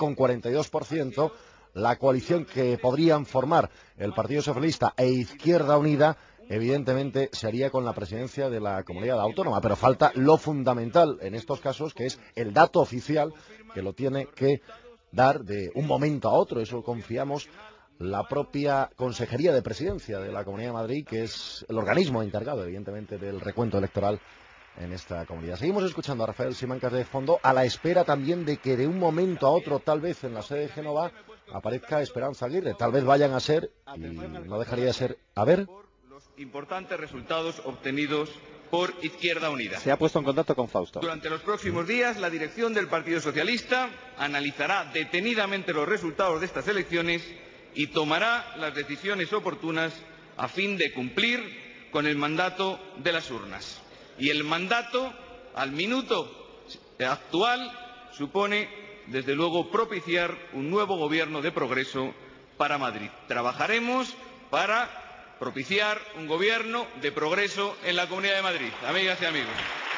99,42% la coalición que podrían formar el Partido Socialista e Izquierda Unida evidentemente se haría con la presidencia de la Comunidad Autónoma, pero falta lo fundamental en estos casos, que es el dato oficial, que lo tiene que dar de un momento a otro. Eso confiamos la propia Consejería de Presidencia de la Comunidad de Madrid, que es el organismo encargado, evidentemente, del recuento electoral en esta comunidad. Seguimos escuchando a Rafael Simancas de fondo, a la espera también de que de un momento a otro, tal vez en la sede de Génova, aparezca Esperanza Aguirre. Tal vez vayan a ser, y no dejaría de ser, a ver, importantes resultados obtenidos por Izquierda Unida. Se ha puesto en contacto con Fausto. Durante los próximos días, la dirección del Partido Socialista analizará detenidamente los resultados de estas elecciones y tomará las decisiones oportunas a fin de cumplir con el mandato de las urnas. Y el mandato, al minuto actual supone, desde luego, propiciar un nuevo gobierno de progreso para Madrid. Trabajaremos para propiciar un gobierno de progreso en la Comunidad de Madrid. Amigas y amigos.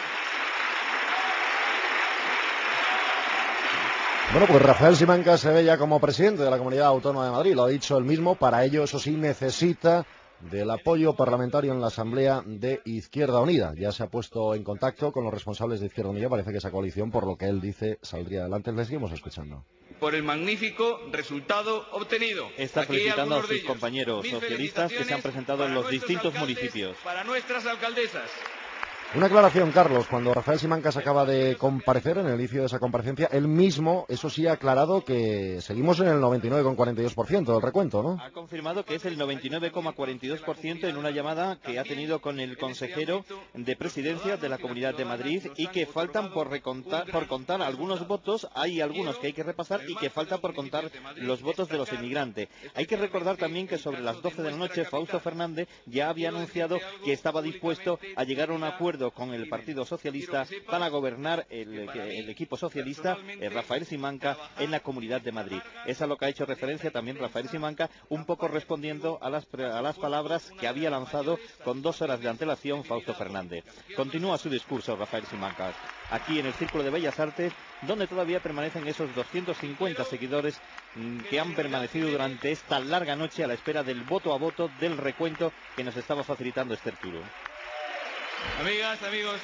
Bueno, pues Rafael Simancas se ve ya como presidente de la Comunidad Autónoma de Madrid, lo ha dicho él mismo. Para ello, eso sí, necesita del apoyo parlamentario en la Asamblea de Izquierda Unida. Ya se ha puesto en contacto con los responsables de Izquierda Unida. Parece que esa coalición, por lo que él dice, saldría adelante. Les seguimos escuchando. Por el magnífico resultado obtenido. Está Aquí felicitando a sus ellos. compañeros socialistas que se han presentado en los distintos municipios. Para nuestras alcaldesas. Una aclaración, Carlos. Cuando Rafael Simancas acaba de comparecer, en el inicio de esa comparecencia, él mismo, eso sí, ha aclarado que seguimos en el 99,42% del recuento, ¿no? Ha confirmado que es el 99,42% en una llamada que ha tenido con el consejero de Presidencia de la Comunidad de Madrid y que faltan por contar algunos votos. Hay algunos que hay que repasar y que falta por contar los votos de los inmigrantes. Hay que recordar también que sobre las 12 de la noche Fausto Fernández ya había anunciado que estaba dispuesto a llegar a un acuerdo con el Partido Socialista para gobernar el equipo socialista, Rafael Simancas, en la Comunidad de Madrid. Es a lo que ha hecho referencia también Rafael Simancas, un poco respondiendo a las palabras que había lanzado con 2 horas de antelación Fausto Fernández. Continúa su discurso Rafael Simancas, aquí en el Círculo de Bellas Artes, donde todavía permanecen esos 250 seguidores que han permanecido durante esta larga noche a la espera del voto a voto del recuento que nos estaba facilitando Esther Turo. Amigas, amigos,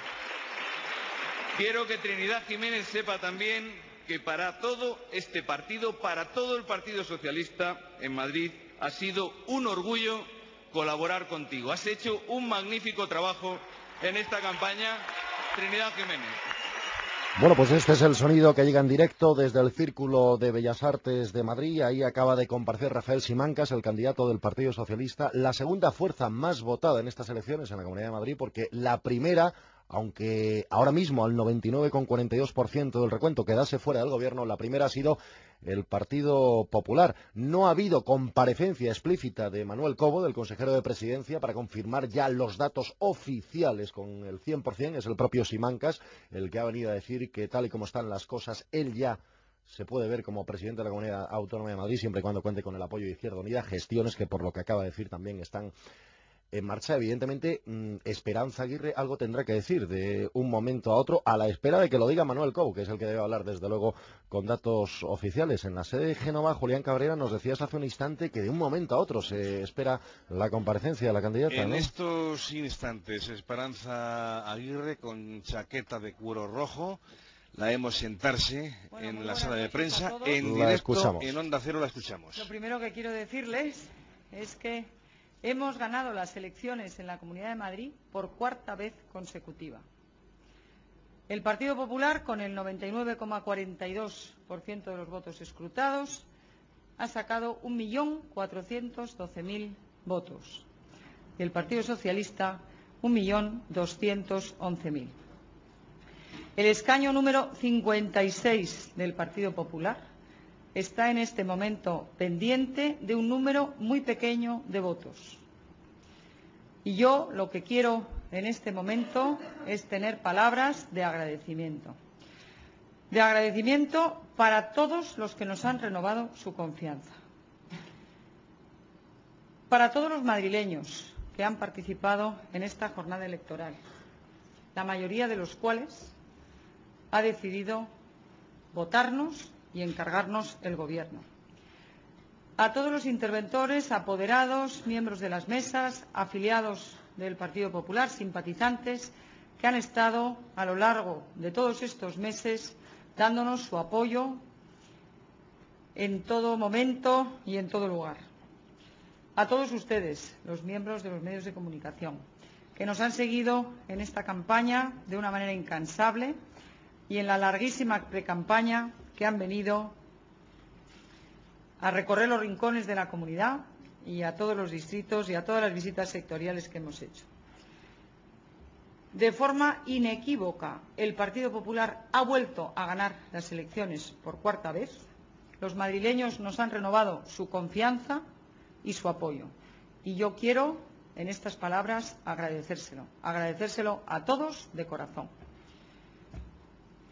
quiero que Trinidad Jiménez sepa también que para todo este partido, para todo el Partido Socialista en Madrid, ha sido un orgullo colaborar contigo. Has hecho un magnífico trabajo en esta campaña, Trinidad Jiménez. Bueno, pues este es el sonido que llega en directo desde el Círculo de Bellas Artes de Madrid. Ahí acaba de comparecer Rafael Simancas, el candidato del Partido Socialista, la segunda fuerza más votada en estas elecciones en la Comunidad de Madrid, porque la primera, aunque ahora mismo al 99,42% del recuento quedase fuera del gobierno, la primera ha sido el Partido Popular. No ha habido comparecencia explícita de Manuel Cobo, del consejero de Presidencia, para confirmar ya los datos oficiales con el 100%. Es el propio Simancas el que ha venido a decir que tal y como están las cosas, él ya se puede ver como presidente de la Comunidad Autónoma de Madrid, siempre y cuando cuente con el apoyo de Izquierda Unida, gestiones que, por lo que acaba de decir, también están en marcha. Evidentemente, Esperanza Aguirre algo tendrá que decir de un momento a otro, a la espera de que lo diga Manuel Cobo, que es el que debe hablar, desde luego, con datos oficiales. En la sede de Génova, Julián Cabrera, nos decías hace un instante que de un momento a otro se espera la comparecencia de la candidata, ¿no? En estos instantes, Esperanza Aguirre, con chaqueta de cuero rojo, la vemos sentarse en la sala de prensa, en directo, en Onda Cero la escuchamos. Lo primero que quiero decirles es que hemos ganado las elecciones en la Comunidad de Madrid por 4ª vez consecutiva. El Partido Popular, con el 99,42% de los votos escrutados, ha sacado 1.412.000 votos. Y el Partido Socialista, 1.211.000. El escaño número 56 del Partido Popular está en este momento pendiente de un número muy pequeño de votos. Y yo lo que quiero en este momento es tener palabras de agradecimiento. De agradecimiento para todos los que nos han renovado su confianza. Para todos los madrileños que han participado en esta jornada electoral, la mayoría de los cuales ha decidido votarnos y encargarnos el gobierno. A todos los interventores, apoderados, miembros de las mesas, afiliados del Partido Popular, simpatizantes, que han estado a lo largo de todos estos meses dándonos su apoyo en todo momento y en todo lugar. A todos ustedes, los miembros de los medios de comunicación, que nos han seguido en esta campaña de una manera incansable y en la larguísima precampaña que han venido a recorrer los rincones de la comunidad y a todos los distritos y a todas las visitas sectoriales que hemos hecho. De forma inequívoca, el Partido Popular ha vuelto a ganar las elecciones por 4ª vez. Los madrileños nos han renovado su confianza y su apoyo. Y yo quiero, en estas palabras, agradecérselo a todos de corazón.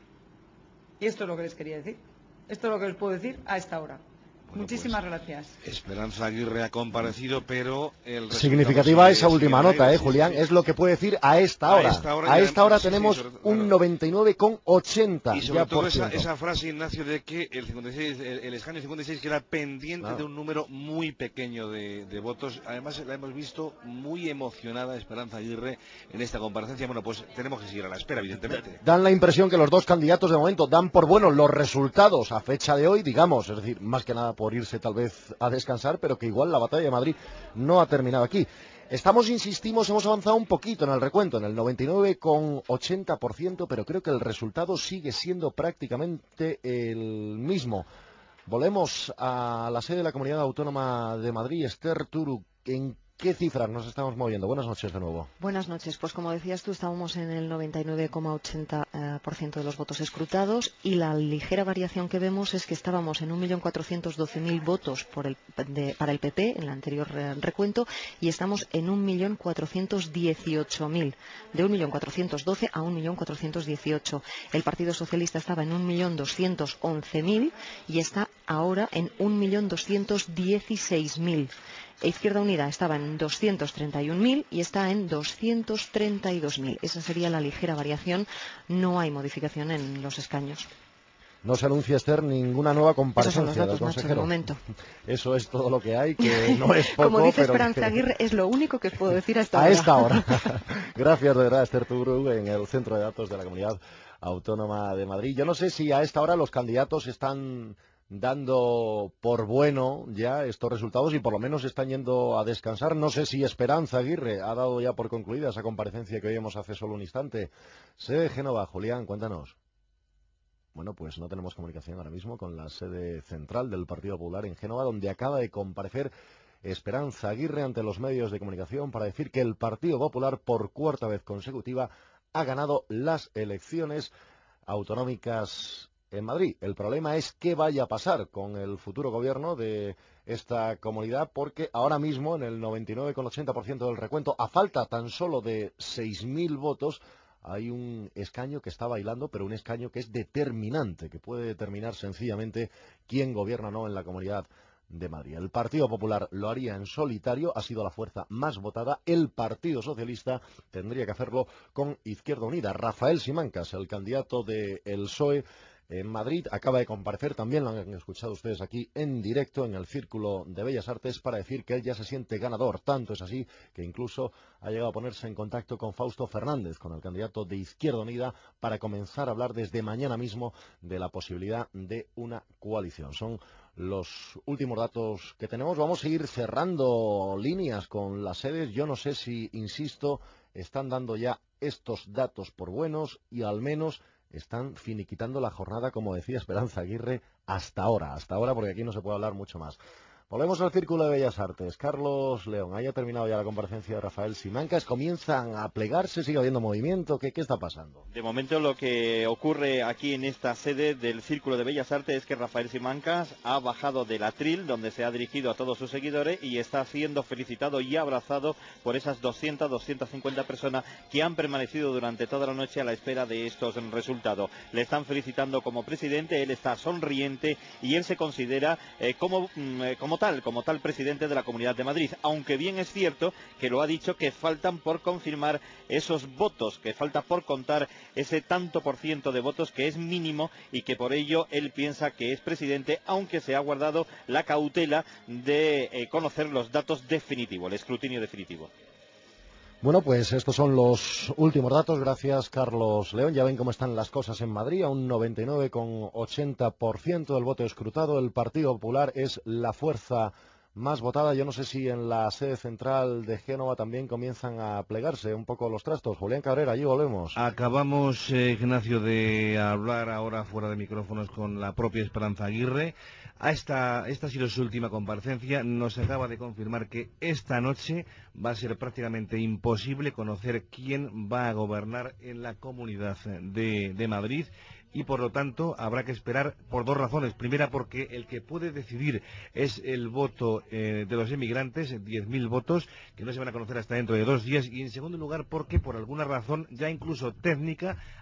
Y esto es lo que les quería decir. Esto es lo que les puedo decir a esta hora. Bueno, muchísimas gracias. Esperanza Aguirre ha comparecido, pero el significativa esa última nota, Julián, es lo que puede decir a esta hora. A esta hora tenemos un 99,80%. Y sobre todo esa frase, Ignacio, de que el escaño 56 queda pendiente de un número muy pequeño de votos. Además, la hemos visto muy emocionada Esperanza Aguirre en esta comparecencia. Bueno, pues tenemos que seguir a la espera, evidentemente. Dan la impresión que los dos candidatos de momento dan por buenos los resultados a fecha de hoy, digamos, es decir, más que nada por irse tal vez a descansar, pero que igual la batalla de Madrid no ha terminado aquí. Insistimos, hemos avanzado un poquito en el recuento, en el 99,80%, pero creo que el resultado sigue siendo prácticamente el mismo. Volvemos a la sede de la Comunidad Autónoma de Madrid. Esther Turu, ¿en qué cifras nos estamos moviendo? Buenas noches de nuevo. Buenas noches. Pues como decías tú, estábamos en el 99,80% de los votos escrutados y la ligera variación que vemos es que estábamos en 1.412.000 votos para el PP en el anterior recuento y estamos en 1.418.000. De 1.412 a 1.418. El Partido Socialista estaba en 1.211.000 y está ahora en 1.216.000. Izquierda Unida estaba en 231.000 y está en 232.000. Esa sería la ligera variación. No hay modificación en los escaños. No se anuncia, Esther, ninguna nueva comparecencia del consejero. Nacho, de momento. Eso es todo lo que hay, que no es poco. Como dice Esperanza Aguirre, es lo único que puedo decir hasta ahora. A esta hora. Gracias de verdad, Esther Turu, en el Centro de Datos de la Comunidad Autónoma de Madrid. Yo no sé si a esta hora los candidatos están dando por bueno ya estos resultados y por lo menos están yendo a descansar. No sé si Esperanza Aguirre ha dado ya por concluida esa comparecencia que oímos hace solo un instante. Sede de Génova, Julián, cuéntanos. Bueno, pues no tenemos comunicación ahora mismo con la sede central del Partido Popular en Génova, donde acaba de comparecer Esperanza Aguirre ante los medios de comunicación para decir que el Partido Popular por cuarta vez consecutiva ha ganado las elecciones autonómicas en Madrid. El problema es qué vaya a pasar con el futuro gobierno de esta comunidad, porque ahora mismo en el 99,80% del recuento, a falta tan solo de 6.000 votos, hay un escaño que está bailando, pero un escaño que es determinante, que puede determinar sencillamente quién gobierna o no en la Comunidad de Madrid. El Partido Popular lo haría en solitario, ha sido la fuerza más votada. El Partido Socialista tendría que hacerlo con Izquierda Unida. Rafael Simancas, el candidato del PSOE en Madrid, acaba de comparecer, también lo han escuchado ustedes aquí en directo en el Círculo de Bellas Artes, para decir que él ya se siente ganador. Tanto es así que incluso ha llegado a ponerse en contacto con Fausto Fernández, con el candidato de Izquierda Unida, para comenzar a hablar desde mañana mismo de la posibilidad de una coalición. Son los últimos datos que tenemos. Vamos a ir cerrando líneas con las sedes. Yo no sé si, insisto, están dando ya estos datos por buenos y al menos están finiquitando la jornada, como decía Esperanza Aguirre, hasta ahora, porque aquí no se puede hablar mucho más. Volvemos al Círculo de Bellas Artes. Carlos León, haya terminado ya la comparecencia de Rafael Simancas, comienzan a plegarse, sigue habiendo movimiento, ¿qué está pasando? De momento lo que ocurre aquí en esta sede del Círculo de Bellas Artes es que Rafael Simancas ha bajado del atril, donde se ha dirigido a todos sus seguidores, y está siendo felicitado y abrazado por esas 250 personas que han permanecido durante toda la noche a la espera de estos resultados. Le están felicitando como presidente, él está sonriente y él se considera como tal presidente de la Comunidad de Madrid, aunque bien es cierto que lo ha dicho que faltan por confirmar esos votos, que falta por contar ese tanto por ciento de votos que es mínimo y que por ello él piensa que es presidente, aunque se ha guardado la cautela de conocer los datos definitivos, el escrutinio definitivo. Bueno, pues estos son los últimos datos. Gracias, Carlos León. Ya ven cómo están las cosas en Madrid. A un 99,80% del voto escrutado. El Partido Popular es la fuerza más votada. Yo no sé si en la sede central de Génova también comienzan a plegarse un poco los trastos. Julián Cabrera, allí volvemos. Acabamos, Ignacio, de hablar ahora fuera de micrófonos con la propia Esperanza Aguirre. Esta ha sido su última comparecencia. Nos acaba de confirmar que esta noche va a ser prácticamente imposible conocer quién va a gobernar en la Comunidad de Madrid. Y por lo tanto habrá que esperar por dos razones. Primera, porque el que puede decidir es el voto de los emigrantes, 10.000 votos, que no se van a conocer hasta dentro de 2 días. Y en segundo lugar, porque por alguna razón ya incluso técnica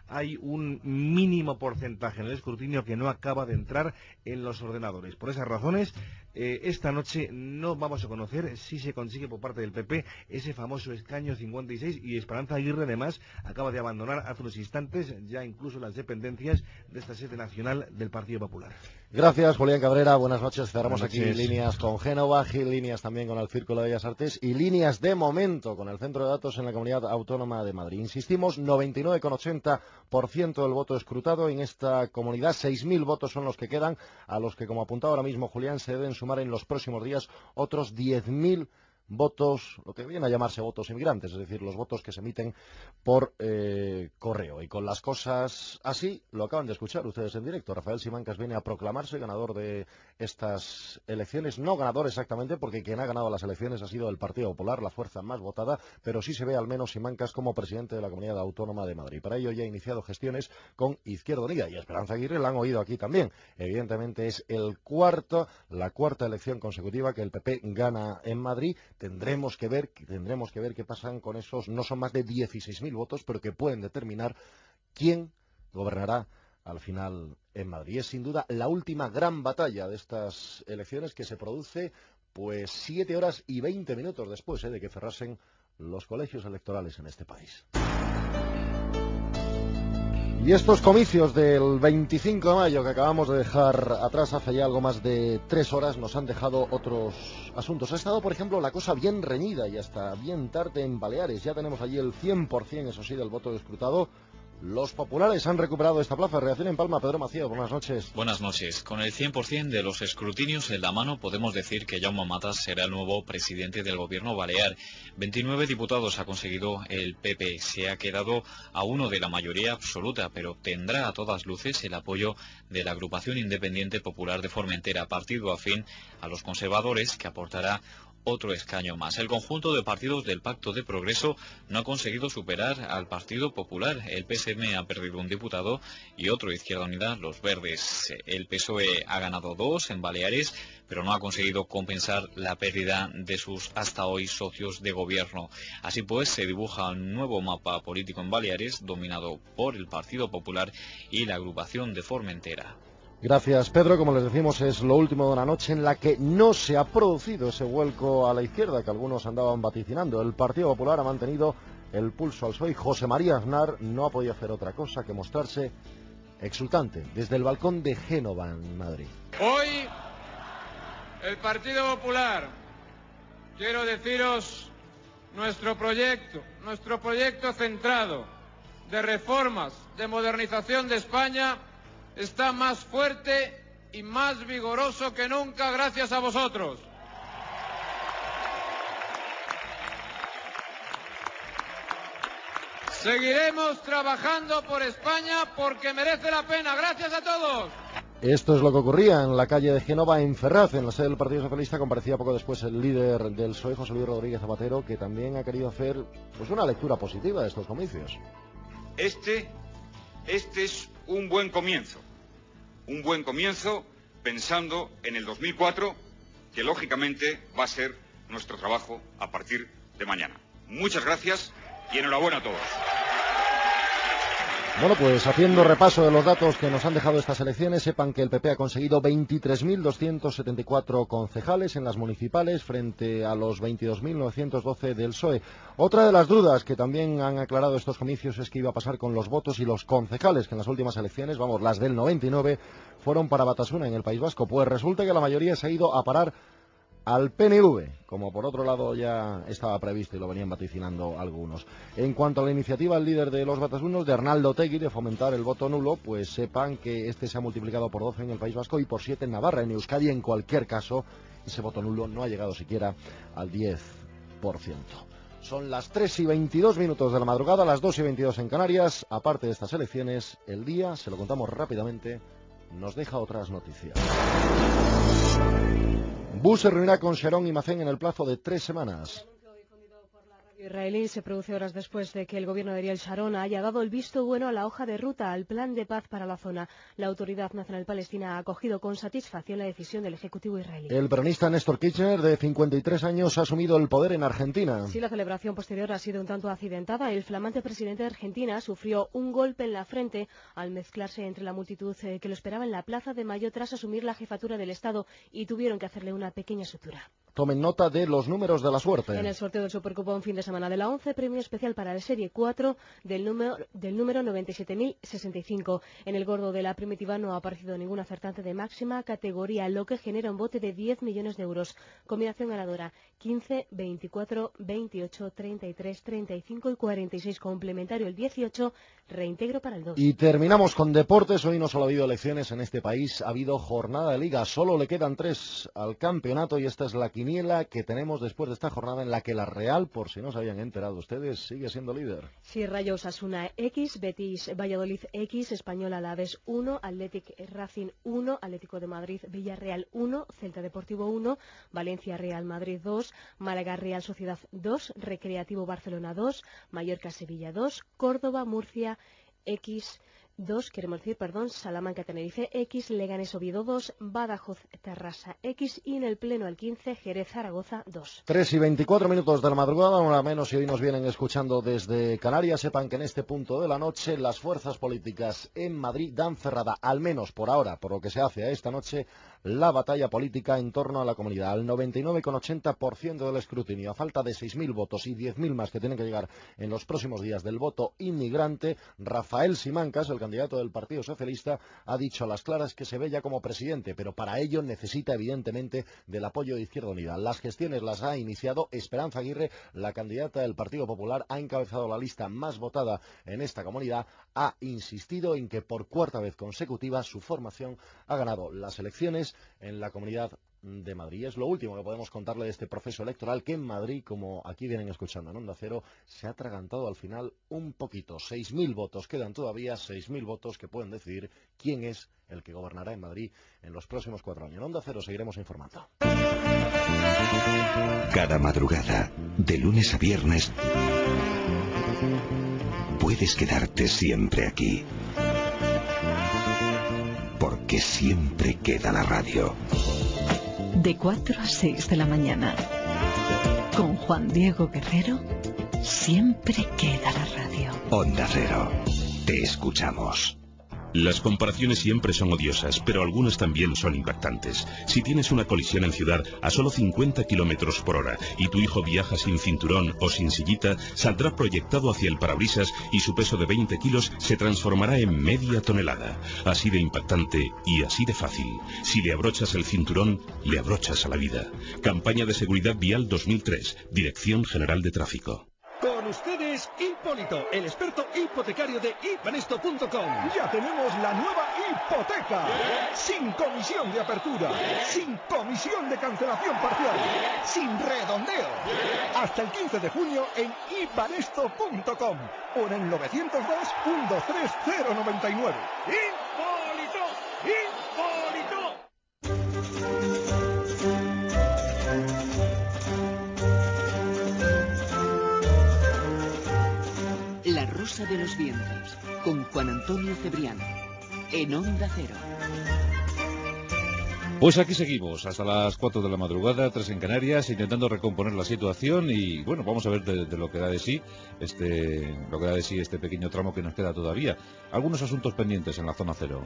hay un mínimo porcentaje en el escrutinio que no acaba de entrar en los ordenadores. Por esas razones, esta noche no vamos a conocer si se consigue por parte del PP ese famoso escaño 56, y Esperanza Aguirre además acaba de abandonar hace unos instantes ya incluso las dependencias de esta sede nacional del Partido Popular. Gracias, Julián Cabrera. Buenas noches. Cerramos Buenas aquí noches. líneas con Génova, líneas también con el Círculo de Bellas Artes y líneas de momento con el Centro de Datos en la Comunidad Autónoma de Madrid. Insistimos, 99,80% del voto escrutado en esta comunidad. 6.000 votos son los que quedan, a los que, como apuntaba ahora mismo Julián, se deben sumar en los próximos días otros 10.000 votos, lo que viene a llamarse votos inmigrantes, es decir, los votos que se emiten por correo. Y con las cosas así, lo acaban de escuchar ustedes en directo, Rafael Simancas viene a proclamarse ganador de estas elecciones, no ganador exactamente, porque quien ha ganado las elecciones ha sido el Partido Popular, la fuerza más votada, pero sí se ve al menos Simancas como presidente de la Comunidad Autónoma de Madrid. Para ello ya ha iniciado gestiones con Izquierda Unida, y Esperanza Aguirre la han oído aquí también. Evidentemente es la cuarta elección consecutiva que el PP gana en Madrid. Tendremos que ver qué pasan con esos, no son más de 16.000 votos, pero que pueden determinar quién gobernará al final en Madrid. Es sin duda la última gran batalla de estas elecciones, que se produce pues 7 horas y 20 minutos después de que cerrasen los colegios electorales en este país. Y estos comicios del 25 de mayo que acabamos de dejar atrás hace ya algo más de 3 horas nos han dejado otros asuntos. Ha estado, por ejemplo, la cosa bien reñida y hasta bien tarde en Baleares. Ya tenemos allí el 100%, eso sí, del voto escrutado. Los populares han recuperado esta plaza. Reacción en Palma, Pedro Macías, buenas noches. Buenas noches. Con el 100% de los escrutinios en la mano podemos decir que Jaume Matas será el nuevo presidente del gobierno balear. 29 diputados ha conseguido el PP. Se ha quedado a uno de la mayoría absoluta, pero tendrá a todas luces el apoyo de la agrupación independiente popular de Formentera, partido afín a los conservadores, que aportará otro escaño más. El conjunto de partidos del Pacto de Progreso no ha conseguido superar al Partido Popular. El PSM ha perdido un diputado y otro, Izquierda Unida, los Verdes. El PSOE ha ganado 2 en Baleares, pero no ha conseguido compensar la pérdida de sus hasta hoy socios de gobierno. Así pues, se dibuja un nuevo mapa político en Baleares, dominado por el Partido Popular y la agrupación de Formentera. Gracias, Pedro. Como les decimos, es lo último de una noche en la que no se ha producido ese vuelco a la izquierda que algunos andaban vaticinando. El Partido Popular ha mantenido el pulso al PSOE. José María Aznar no ha podido hacer otra cosa que mostrarse exultante desde el balcón de Génova, en Madrid. Hoy, el Partido Popular, quiero deciros nuestro proyecto centrado de reformas, de modernización de España, está más fuerte y más vigoroso que nunca gracias a vosotros. Seguiremos trabajando por España porque merece la pena. Gracias a todos. Esto es lo que ocurría en la calle de Génova, en Ferraz, en la sede del Partido Socialista. Comparecía poco después el líder del PSOE, José Luis Rodríguez Zapatero, que también ha querido hacer pues una lectura positiva de estos comicios. Este es un buen comienzo. Un buen comienzo pensando en el 2004, que lógicamente va a ser nuestro trabajo a partir de mañana. Muchas gracias y enhorabuena a todos. Bueno, pues haciendo repaso de los datos que nos han dejado estas elecciones, sepan que el PP ha conseguido 23.274 concejales en las municipales frente a los 22.912 del PSOE. Otra de las dudas que también han aclarado estos comicios es qué iba a pasar con los votos y los concejales que en las últimas elecciones, las del 99, fueron para Batasuna en el País Vasco. Pues resulta que la mayoría se ha ido a parar al PNV, como por otro lado ya estaba previsto y lo venían vaticinando algunos. En cuanto a la iniciativa, el líder de los batasunos, de Arnaldo Otegi, de fomentar el voto nulo, pues sepan que este se ha multiplicado por 12 en el País Vasco y por 7 en Navarra. En Euskadi, en cualquier caso, ese voto nulo no ha llegado siquiera al 10%. Son las 3:22 de la madrugada, las 2:22 en Canarias. Aparte de estas elecciones, el día, se lo contamos rápidamente, nos deja otras noticias. BUS se reunirá con Serón y Macén en el plazo de 3 semanas. Israelí se produce horas después de que el gobierno de Ariel Sharon haya dado el visto bueno a la hoja de ruta, al plan de paz para la zona. La Autoridad Nacional Palestina ha acogido con satisfacción la decisión del Ejecutivo israelí. El peronista Néstor Kirchner, de 53 años, ha asumido el poder en Argentina. Sí, la celebración posterior ha sido un tanto accidentada. El flamante presidente de Argentina sufrió un golpe en la frente al mezclarse entre la multitud que lo esperaba en la Plaza de Mayo tras asumir la jefatura del Estado y tuvieron que hacerle una pequeña sutura. Tomen nota de los números de la suerte. En el sorteo del Supercupón fin de semana de la 11, premio especial para la Serie 4 del número 97.065. En el gordo de la primitiva no ha aparecido ningún acertante de máxima categoría, lo que genera un bote de 10 millones de euros. Combinación ganadora 15, 24, 28, 33, 35 y 46. Complementario el 18, reintegro para el 2. Y terminamos con deportes. Hoy no solo ha habido elecciones en este país, ha habido jornada de liga. Solo le quedan 3 al campeonato y esta es la quiniela que tenemos después de esta jornada en la que la Real, por si no se habían enterado ustedes, sigue siendo líder. Sí, Rayo Osasuna X, Betis Valladolid X, Español Alavés 1, Athletic Racing 1, Atlético de Madrid Villarreal 1, Celta Deportivo 1, Valencia Real Madrid 2, Málaga Real Sociedad 2, Recreativo Barcelona 2, Mallorca Sevilla 2, Córdoba Murcia X 2, Salamanca Tenerife X, Leganés Oviedo 2, Badajoz Terrassa X y en el pleno al 15 Jerez Zaragoza 2. 3 y 24 minutos de la madrugada, una menos, y hoy nos vienen escuchando desde Canarias. Sepan que en este punto de la noche las fuerzas políticas en Madrid dan cerrada, al menos por ahora, por lo que se hace a esta noche, la batalla política en torno a la comunidad. Al 99,80% del escrutinio, a falta de 6.000 votos y 10.000 más que tienen que llegar en los próximos días del voto inmigrante, Rafael Simancas, el candidato del Partido Socialista, ha dicho a las claras que se ve ya como presidente, pero para ello necesita evidentemente del apoyo de Izquierda Unida. Las gestiones las ha iniciado Esperanza Aguirre, la candidata del Partido Popular, ha encabezado la lista más votada en esta comunidad, ha insistido en que por cuarta vez consecutiva su formación ha ganado las elecciones en la Comunidad de Madrid. Es lo último que podemos contarle de este proceso electoral que en Madrid, como aquí vienen escuchando en Onda Cero, se ha atragantado al final un poquito. 6.000 votos, quedan todavía 6.000 votos que pueden decidir quién es el que gobernará en Madrid en los próximos 4 años. En Onda Cero seguiremos informando. Cada madrugada, de lunes a viernes, puedes quedarte siempre aquí. Porque siempre queda la radio. De 4 a 6 de la mañana, con Juan Diego Guerrero, siempre queda la radio. Onda Cero, te escuchamos. Las comparaciones siempre son odiosas, pero algunas también son impactantes. Si tienes una colisión en ciudad a solo 50 kilómetros por hora y tu hijo viaja sin cinturón o sin sillita, saldrá proyectado hacia el parabrisas y su peso de 20 kilos se transformará en media tonelada. Así de impactante y así de fácil. Si le abrochas el cinturón, le abrochas a la vida. Campaña de Seguridad Vial 2003, Dirección General de Tráfico. Con ustedes, Hipólito, el experto hipotecario de ibanesto.com. Ya tenemos la nueva hipoteca. Sin comisión de apertura, sin comisión de cancelación parcial, sin redondeo. Hasta el 15 de junio en ibanesto.com o en el 902-123-099. ¡Hipólito! ¡Hipólito! La Rosa de los Vientos, con Juan Antonio Cebrián, en Onda Cero. Pues aquí seguimos, hasta las 4 de la madrugada, 3 en Canarias, intentando recomponer la situación y, bueno, vamos a ver de lo que da de sí este pequeño tramo que nos queda todavía. Algunos asuntos pendientes en la zona cero.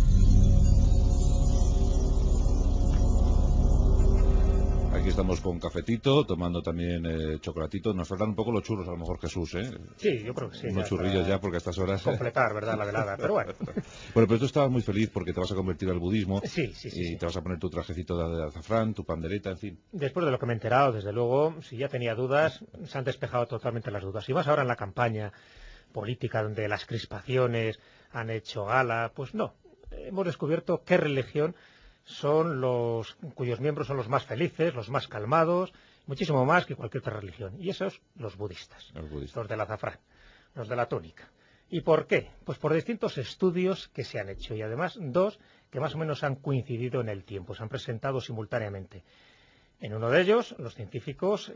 Aquí estamos con cafetito, tomando también chocolatito. Nos faltan un poco los churros, a lo mejor, Jesús, ¿eh? Sí, yo creo que sí. Unos churrillos ya, porque a estas horas... Completar, ¿verdad?, la velada, pero bueno. Bueno, pero tú estabas muy feliz porque te vas a convertir al budismo. Sí. Y te vas a poner tu trajecito de azafrán, tu pandereta, en fin. Después de lo que me he enterado, desde luego, si ya tenía dudas, se han despejado totalmente las dudas. Y más ahora en la campaña política, donde las crispaciones han hecho gala, pues no. Hemos descubierto qué religión son cuyos miembros son los más felices, los más calmados, muchísimo más que cualquier otra religión. Y esos, los budistas, los del azafrán, los de la túnica. ¿Y por qué? Pues por distintos estudios que se han hecho, y además 2 que más o menos han coincidido en el tiempo, se han presentado simultáneamente. En uno de ellos, los científicos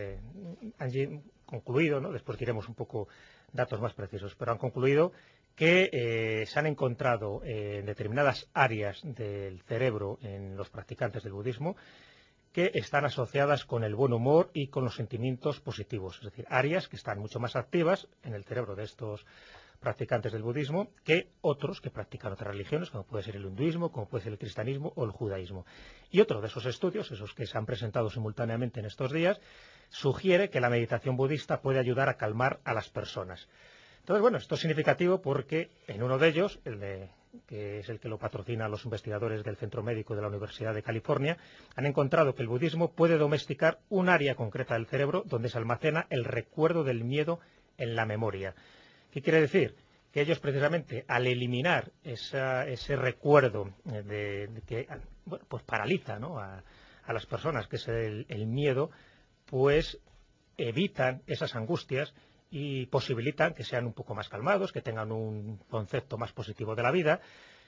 han concluido, ¿no? Después diremos un poco datos más precisos, pero han concluido que se han encontrado en determinadas áreas del cerebro en los practicantes del budismo que están asociadas con el buen humor y con los sentimientos positivos, es decir, áreas que están mucho más activas en el cerebro de estos practicantes del budismo que otros que practican otras religiones, como puede ser el hinduismo, como puede ser el cristianismo o el judaísmo. Y otro de esos estudios, esos que se han presentado simultáneamente en estos días, sugiere que la meditación budista puede ayudar a calmar a las personas. Entonces, bueno, esto es significativo porque en uno de ellos, que es el que lo patrocina los investigadores del Centro Médico de la Universidad de California, han encontrado que el budismo puede domesticar un área concreta del cerebro donde se almacena el recuerdo del miedo en la memoria. ¿Qué quiere decir? Que ellos precisamente al eliminar ese recuerdo que bueno, pues paraliza, ¿no? a las personas, que es el miedo, pues evitan esas angustias y posibilitan que sean un poco más calmados, que tengan un concepto más positivo de la vida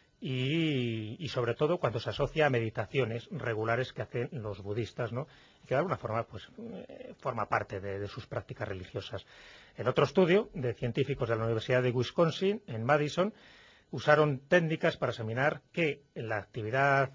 y sobre todo cuando se asocia a meditaciones regulares que hacen los budistas, ¿no? Que de alguna forma pues forma parte de sus prácticas religiosas. En otro estudio de científicos de la Universidad de Wisconsin, en Madison, usaron técnicas para examinar la actividad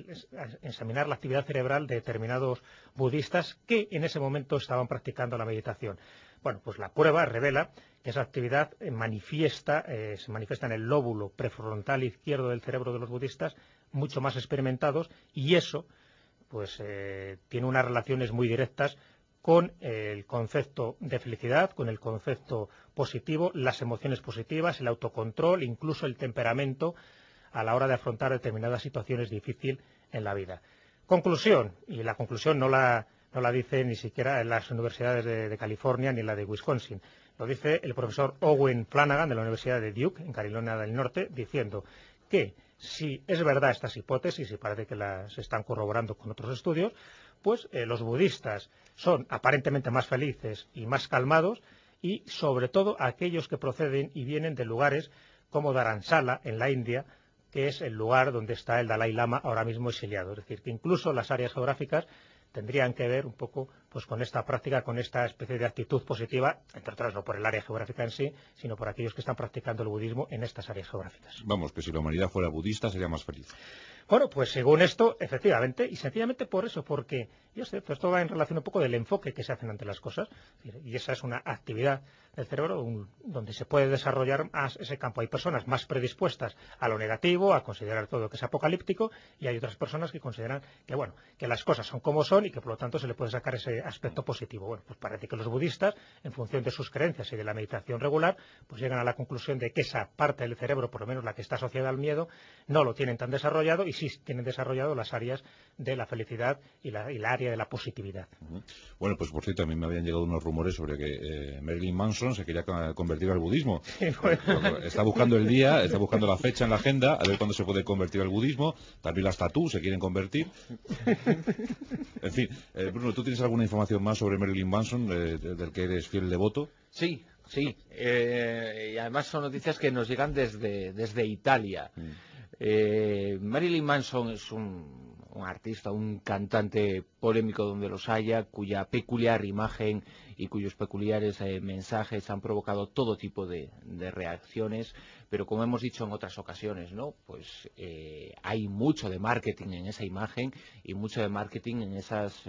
cerebral de determinados budistas que en ese momento estaban practicando la meditación. Bueno, pues la prueba revela que esa actividad se manifiesta en el lóbulo prefrontal izquierdo del cerebro de los budistas, mucho más experimentados, y eso pues tiene unas relaciones muy directas con el concepto de felicidad, con el concepto positivo, las emociones positivas, el autocontrol, incluso el temperamento a la hora de afrontar determinadas situaciones difíciles en la vida. Conclusión, y la conclusión no la dice ni siquiera en las universidades de California ni la de Wisconsin, lo dice el profesor Owen Flanagan de la Universidad de Duke, en Carolina del Norte, diciendo que si es verdad estas hipótesis, y parece que las están corroborando con otros estudios, pues los budistas son aparentemente más felices y más calmados, y sobre todo aquellos que proceden y vienen de lugares como Dharamsala, en la India, que es el lugar donde está el Dalai Lama ahora mismo exiliado. Es decir, que incluso las áreas geográficas tendrían que ver un poco pues con esta práctica, con esta especie de actitud positiva, entre otras no por el área geográfica en sí, sino por aquellos que están practicando el budismo en estas áreas geográficas. Vamos, que si la humanidad fuera budista sería más feliz. Bueno, pues según esto, efectivamente, y sencillamente por eso, porque yo sé, pues esto va en relación un poco del enfoque que se hacen ante las cosas, y esa es una actividad del cerebro donde se puede desarrollar más ese campo. Hay personas más predispuestas a lo negativo, a considerar todo que es apocalíptico, y hay otras personas que consideran que, bueno, que las cosas son como son y que por lo tanto se le puede sacar ese aspecto positivo. Bueno, pues parece que los budistas, en función de sus creencias y de la meditación regular, pues llegan a la conclusión de que esa parte del cerebro, por lo menos la que está asociada al miedo, no lo tienen tan desarrollado, y sí tienen desarrollado las áreas de la felicidad y la área de la positividad. Bueno, pues por cierto, a mí me habían llegado unos rumores sobre que Marilyn Manson se quería convertir al budismo. Sí, bueno. Está buscando el día, está buscando la fecha en la agenda, a ver cuándo se puede convertir al budismo. También las tatú se quieren convertir. En fin, Bruno, ¿tú tienes alguna información más sobre Marilyn Manson, del que eres fiel devoto? Sí. Y además son noticias que nos llegan desde Italia. Marilyn Manson es un artista, un cantante polémico donde los haya, cuya peculiar imagen y cuyos peculiares mensajes han provocado todo tipo de reacciones, pero como hemos dicho en otras ocasiones, ¿no? Pues hay mucho de marketing en esa imagen y mucho de marketing en esas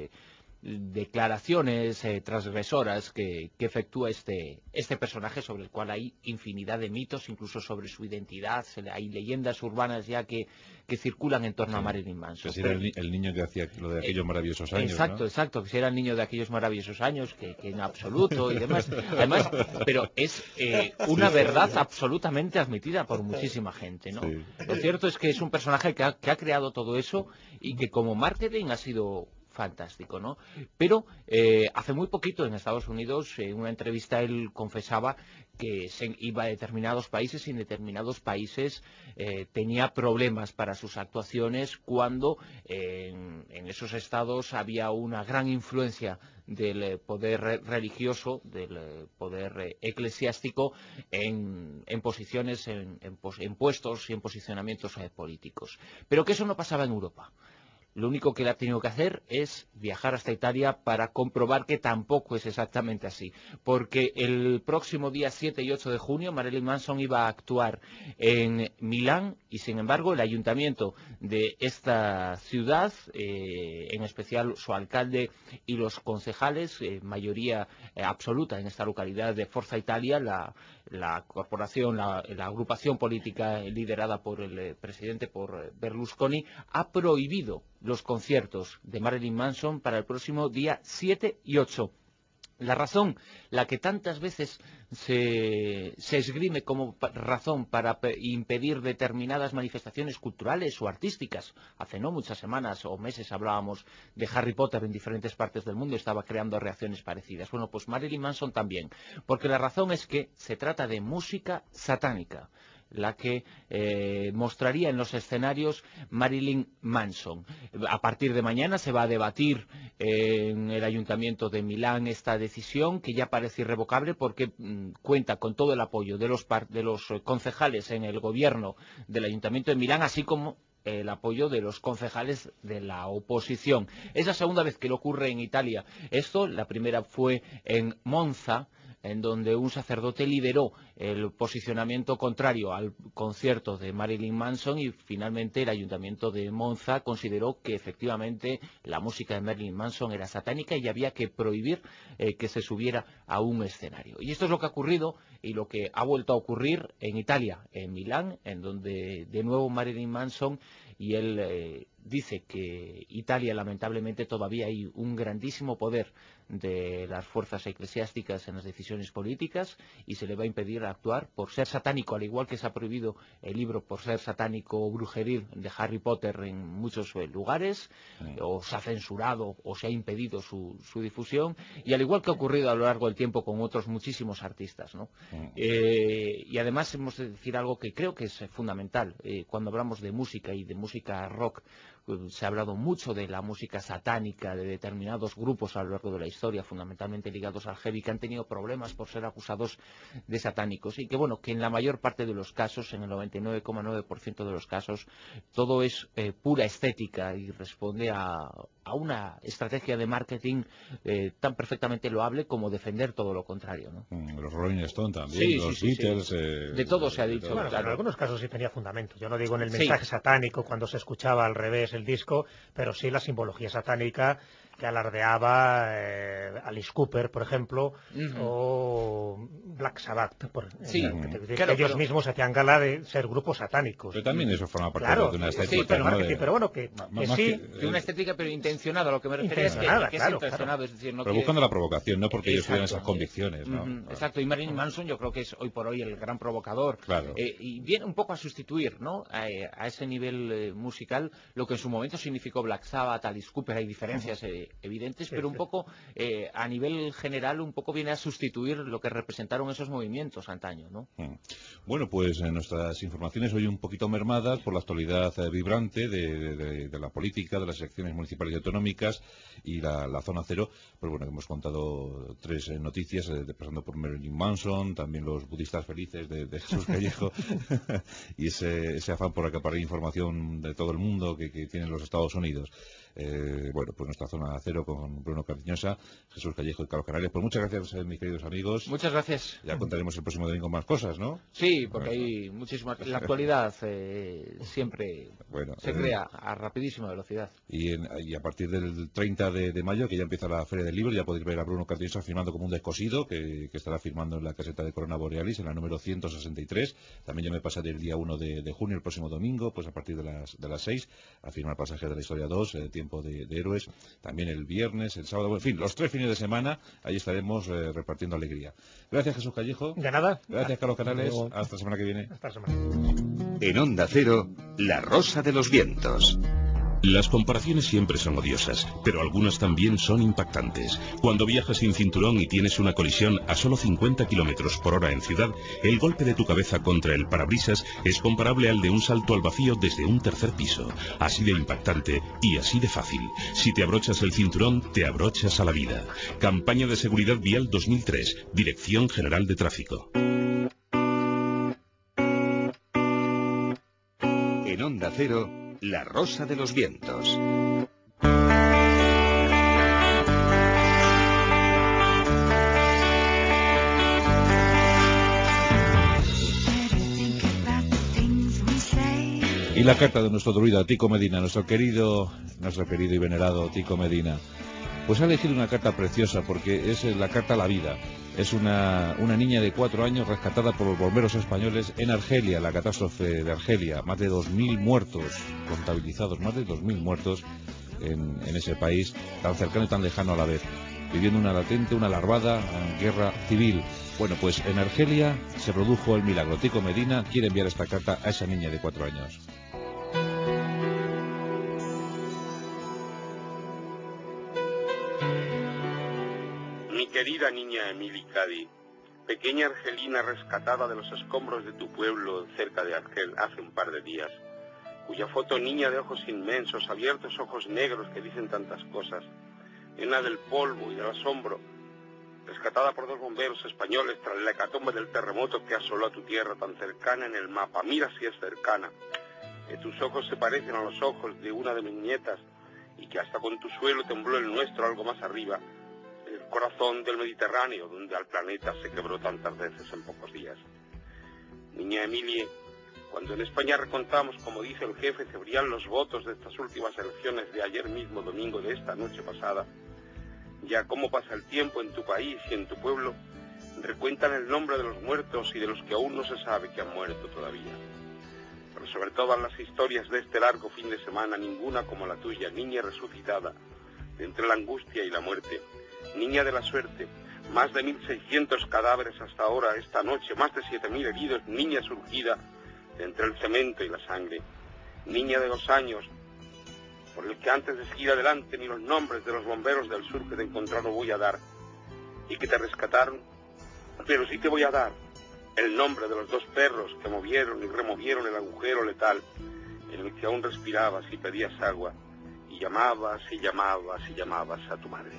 declaraciones transgresoras que efectúa este personaje, sobre el cual hay infinidad de mitos, incluso sobre su identidad. Hay leyendas urbanas ya que circulan en torno a Marilyn Manson. Que si era el niño que hacía lo de aquellos maravillosos años, exacto, que si era el niño de aquellos maravillosos años, que en absoluto y demás. Además, pero es una verdad absolutamente admitida por muchísima gente, ¿no? Sí. Lo cierto es que es un personaje que ha creado todo eso y que como marketing ha sido fantástico, ¿no? Pero hace muy poquito en Estados Unidos, en una entrevista, él confesaba que se iba a determinados países y en determinados países tenía problemas para sus actuaciones cuando en esos estados había una gran influencia del poder religioso, del poder eclesiástico en posiciones, en puestos y en posicionamientos políticos. Pero que eso no pasaba en Europa. lo único que le ha tenido que hacer es viajar hasta Italia para comprobar que tampoco es exactamente así. Porque el próximo día 7 y 8 de junio Marilyn Manson iba a actuar en Milán y, sin embargo, el ayuntamiento de esta ciudad, en especial su alcalde y los concejales, mayoría absoluta en esta localidad de Forza Italia, la corporación, la agrupación política liderada por el presidente, por Berlusconi, ha prohibido los conciertos de Marilyn Manson para el próximo día 7 y 8. La razón, la que tantas veces se esgrime como razón para impedir determinadas manifestaciones culturales o artísticas. Hace no muchas semanas o meses hablábamos de Harry Potter en diferentes partes del mundo, estaba creando reacciones parecidas. Bueno, pues Marilyn Manson también, porque la razón es que se trata de música satánica, la que mostraría en los escenarios Marilyn Manson. A partir de mañana se va a debatir en el Ayuntamiento de Milán esta decisión, que ya parece irrevocable porque cuenta con todo el apoyo de los concejales en el gobierno del Ayuntamiento de Milán, así como el apoyo de los concejales de la oposición. Es la segunda vez que le ocurre en Italia esto. La primera fue en Monza, en donde un sacerdote lideró el posicionamiento contrario al concierto de Marilyn Manson, y finalmente el ayuntamiento de Monza consideró que efectivamente la música de Marilyn Manson era satánica y había que prohibir que se subiera a un escenario. Y esto es lo que ha ocurrido y lo que ha vuelto a ocurrir en Italia, en Milán, en donde de nuevo Marilyn Manson, y él dice que Italia lamentablemente todavía hay un grandísimo poder de las fuerzas eclesiásticas en las decisiones políticas y se le va a impedir actuar por ser satánico, al igual que se ha prohibido el libro por ser satánico o brujeril de Harry Potter en muchos lugares, o se ha censurado o se ha impedido su difusión, y al igual que ha ocurrido a lo largo del tiempo con otros muchísimos artistas, ¿no? Y además hemos de decir algo que creo que es fundamental cuando hablamos de música y de música rock. Se ha hablado mucho de la música satánica de determinados grupos a lo largo de la historia, fundamentalmente ligados al heavy, que han tenido problemas por ser acusados de satánicos, y que bueno, que en la mayor parte de los casos, en el 99,9% de los casos, todo es pura estética y responde a una estrategia de marketing tan perfectamente loable como defender todo lo contrario, ¿no? Los Rolling Stones también, sí, los sí, Beatles... sí. De todo se ha dicho. Bueno, claro. en algunos casos sí tenía fundamento. Yo no digo en el mensaje satánico cuando se escuchaba al revés el disco, pero sí la simbología satánica que alardeaba Alice Cooper, por ejemplo, o Black Sabbath, que ellos mismos hacían gala de ser grupos satánicos. Pero también eso forma parte de una estética. Pero bueno, que sí. De una estética, pero intencionada. Lo que me refería es que es intencionado. Es decir, no pero buscando la provocación, no porque ellos tuvieran esas convicciones, ¿no? Exacto, y Marilyn Manson yo creo que es hoy por hoy el gran provocador. Claro. Y viene un poco a sustituir, ¿no? A ese nivel musical lo que en su momento significó Black Sabbath, Alice Cooper. Hay diferencias evidentes, pero un poco a nivel general un poco viene a sustituir lo que representaron esos movimientos antaño, ¿no? Bueno, pues nuestras informaciones hoy un poquito mermadas por la actualidad vibrante de la política, de las elecciones municipales y autonómicas y la zona cero. Pues bueno, hemos contado tres noticias, pasando por Marilyn Manson, también los budistas felices de Jesús Callejo y ese afán por acaparar información de todo el mundo que tienen los Estados Unidos. Bueno, pues nuestra zona cero con Bruno Cardeñosa, Jesús Callejo y Carlos Canales. Pues muchas gracias, mis queridos amigos. Muchas gracias. Ya contaremos el próximo domingo más cosas, ¿no? Sí, porque hay muchísimas. La actualidad siempre se crea a rapidísima velocidad. Y a partir del 30 de mayo, que ya empieza la Feria del Libro, ya podéis ver a Bruno Cardeñosa firmando como un descosido, que estará firmando en la caseta de Corona Borealis, en la número 163. También yo me pasaré el día 1 de junio, el próximo domingo, pues a partir de las 6, a firmar Pasaje de la Historia 2, Tiempo de Héroes. También el viernes, el sábado, en fin, los 3 fines de semana, ahí estaremos repartiendo alegría. Gracias, Jesús Callejo. De nada. Gracias, Carlos Canales. Hasta la semana que viene. Hasta la semana. En Onda Cero, La Rosa de los Vientos. Las comparaciones siempre son odiosas, pero algunas también son impactantes. Cuando viajas sin cinturón y tienes una colisión a solo 50 km por hora en ciudad, el golpe de tu cabeza contra el parabrisas es comparable al de un salto al vacío desde un tercer piso. Así de impactante y así de fácil. Si te abrochas el cinturón, te abrochas a la vida. Campaña de Seguridad Vial 2003, Dirección General de Tráfico. En Onda Cero, La Rosa de los Vientos. Y la carta de nuestro druida Tico Medina, nuestro querido y venerado Tico Medina, pues ha elegido una carta preciosa porque es la carta a la vida. Es una niña de 4 años rescatada por los bomberos españoles en Argelia, la catástrofe de Argelia. Más de 2.000 muertos contabilizados, más de 2.000 muertos en ese país tan cercano y tan lejano a la vez, viviendo una latente, una larvada guerra civil. Bueno, pues en Argelia se produjo el milagro. Tico Medina quiere enviar esta carta a esa niña de 4 años. Mi querida niña Emily Cady, pequeña argelina rescatada de los escombros de tu pueblo cerca de Argel hace un par de días, cuya foto, niña de ojos inmensos, abiertos ojos negros que dicen tantas cosas, llena del polvo y del asombro, rescatada por 2 bomberos españoles tras la hecatombe del terremoto que asoló a tu tierra tan cercana en el mapa. Mira si es cercana, que tus ojos se parecen a los ojos de una de mis nietas y que hasta con tu suelo tembló el nuestro algo más arriba, el corazón del Mediterráneo, donde al planeta se quebró tantas veces en pocos días. Niña Emilie, cuando en España recontamos, como dice el jefe Cebrián, los votos de estas últimas elecciones de ayer mismo, domingo de esta noche pasada, ya cómo pasa el tiempo en tu país y en tu pueblo, recuentan el nombre de los muertos y de los que aún no se sabe que han muerto todavía. Pero sobre todas las historias de este largo fin de semana, ninguna como la tuya, niña resucitada, de entre la angustia y la muerte, niña de la suerte, más de 1.600 cadáveres hasta ahora, esta noche, más de 7.000 heridos, niña surgida de entre el cemento y la sangre, niña de 2 años, por el que antes de seguir adelante ni los nombres de los bomberos del sur que te encontraron voy a dar, y que te rescataron, pero sí te voy a dar el nombre de los 2 perros que movieron y removieron el agujero letal en el que aún respirabas y pedías agua, y llamabas y llamabas y llamabas a tu madre.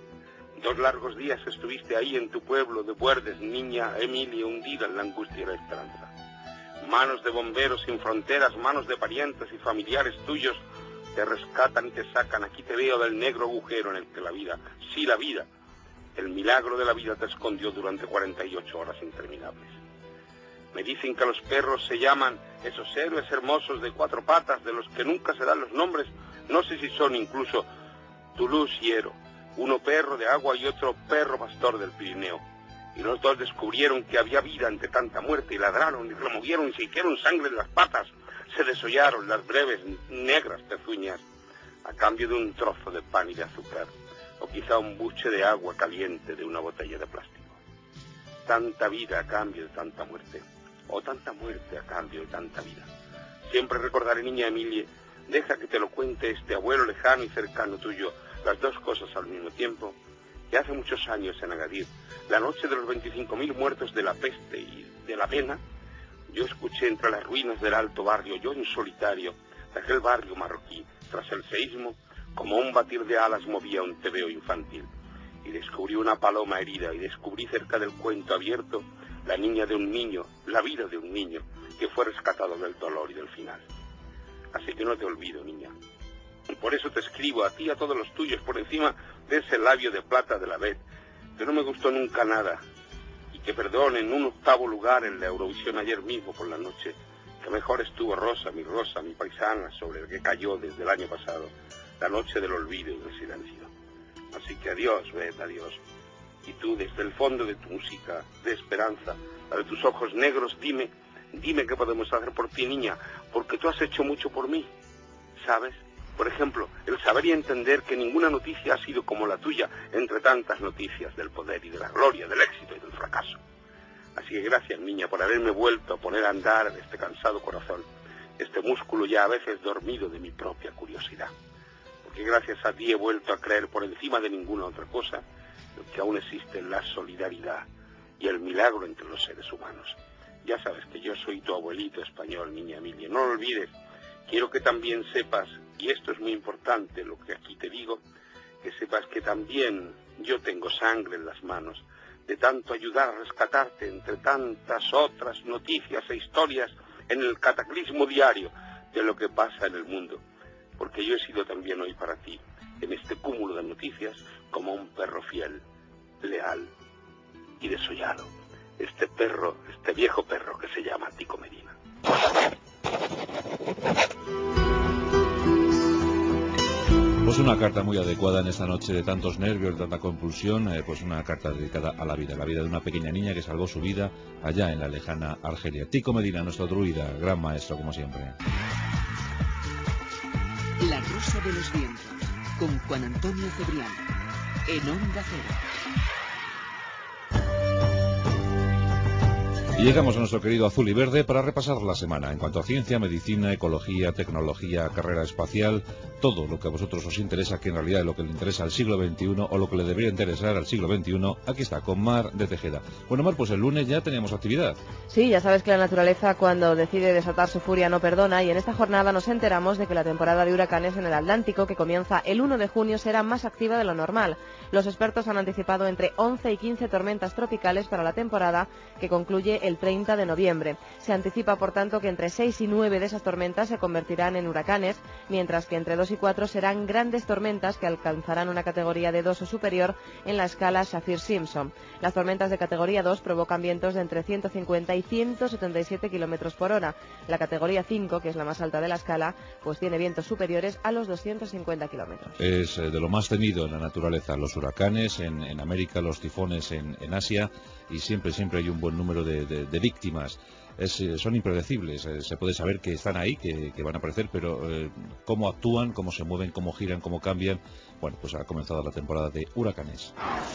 2 largos días estuviste ahí en tu pueblo de Buerdes, niña Emilia, hundida en la angustia y la esperanza. Manos de bomberos sin fronteras, manos de parientes y familiares tuyos te rescatan y te sacan. Aquí te veo del negro agujero en el que la vida, sí la vida, el milagro de la vida te escondió durante 48 horas interminables. Me dicen que los perros se llaman esos héroes hermosos de 4 patas de los que nunca se dan los nombres, no sé si son incluso Toulouse y Ero, uno perro de agua y otro perro pastor del Pirineo. Y los 2 descubrieron que había vida ante tanta muerte y ladraron y removieron y se hicieron sangre en las patas, se desollaron las breves negras pezuñas a cambio de un trozo de pan y de azúcar, o quizá un buche de agua caliente de una botella de plástico. Tanta vida a cambio de tanta muerte, o tanta muerte a cambio de tanta vida. Siempre recordaré, niña Emilie, deja que te lo cuente este abuelo lejano y cercano tuyo, las 2 cosas al mismo tiempo, que hace muchos años en Agadir, la noche de los 25.000 muertos de la peste y de la pena, yo escuché entre las ruinas del alto barrio, yo en solitario, de aquel barrio marroquí, tras el seísmo, como un batir de alas movía un tebeo infantil, y descubrí una paloma herida, y descubrí cerca del cuento abierto la niña de un niño, la vida de un niño, que fue rescatado del dolor y del final. Así que no te olvido, niña. Y por eso te escribo a ti y a todos los tuyos, por encima de ese labio de plata de la Bet, que no me gustó nunca nada, y que perdonen un 8º lugar en la Eurovisión ayer mismo por la noche, que mejor estuvo Rosa, mi paisana, sobre el que cayó desde el año pasado, la noche del olvido y del silencio. Así que adiós, Bet, adiós. Y tú, desde el fondo de tu música, de esperanza, la de tus ojos negros, dime qué podemos hacer por ti, niña, porque tú has hecho mucho por mí, ¿sabes? Por ejemplo, el saber y entender que ninguna noticia ha sido como la tuya entre tantas noticias del poder y de la gloria, del éxito y del fracaso. Así que gracias, niña, por haberme vuelto a poner a andar en este cansado corazón, este músculo ya a veces dormido de mi propia curiosidad. Porque gracias a ti he vuelto a creer por encima de ninguna otra cosa lo que aún existe en la solidaridad y el milagro entre los seres humanos. Ya sabes que yo soy tu abuelito español, niña Emilia, no lo olvides. Quiero que también sepas, y esto es muy importante lo que aquí te digo, que sepas que también yo tengo sangre en las manos, de tanto ayudar a rescatarte entre tantas otras noticias e historias en el cataclismo diario de lo que pasa en el mundo. Porque yo he sido también hoy para ti, en este cúmulo de noticias, como un perro fiel, leal y desollado. Este viejo perro que se llama Tico Medina. Pues una carta muy adecuada en esta noche de tantos nervios, de tanta compulsión, pues una carta dedicada a la vida de una pequeña niña que salvó su vida allá en la lejana Argelia. Tico Medina, nuestro druida, gran maestro como siempre. La Rosa de los Vientos, con Juan Antonio Cebrián, en Onda Cero. Y llegamos a nuestro querido Azul y Verde para repasar la semana en cuanto a ciencia, medicina, ecología, tecnología, carrera espacial, todo lo que a vosotros os interesa, que en realidad es lo que le interesa al siglo XXI o lo que le debería interesar al siglo XXI. Aquí está, con Mar de Tejeda. Bueno, Mar, pues el lunes ya teníamos actividad. Sí, ya sabes que la naturaleza cuando decide desatar su furia no perdona, y en esta jornada nos enteramos de que la temporada de huracanes en el Atlántico, que comienza el 1 de junio, será más activa de lo normal. Los expertos han anticipado entre 11 y 15 tormentas tropicales para la temporada, que concluye el 30 de noviembre. Se anticipa, por tanto, que entre 6 y 9 de esas tormentas se convertirán en huracanes, mientras que entre 2 y 4 serán grandes tormentas que alcanzarán una categoría de 2 o superior en la escala Saffir-Simpson. Las tormentas de categoría 2 provocan vientos de entre 150 y 177 kilómetros por hora. La categoría 5, que es la más alta de la escala, pues tiene vientos superiores a los 250 kilómetros. Es de lo más temido en la naturaleza, los huracanes en América, los tifones en Asia, y siempre hay un buen número de víctimas. Son impredecibles, se puede saber que están ahí, que van a aparecer, pero cómo actúan, cómo se mueven, cómo giran, cómo cambian. Bueno, pues ha comenzado la temporada de huracanes.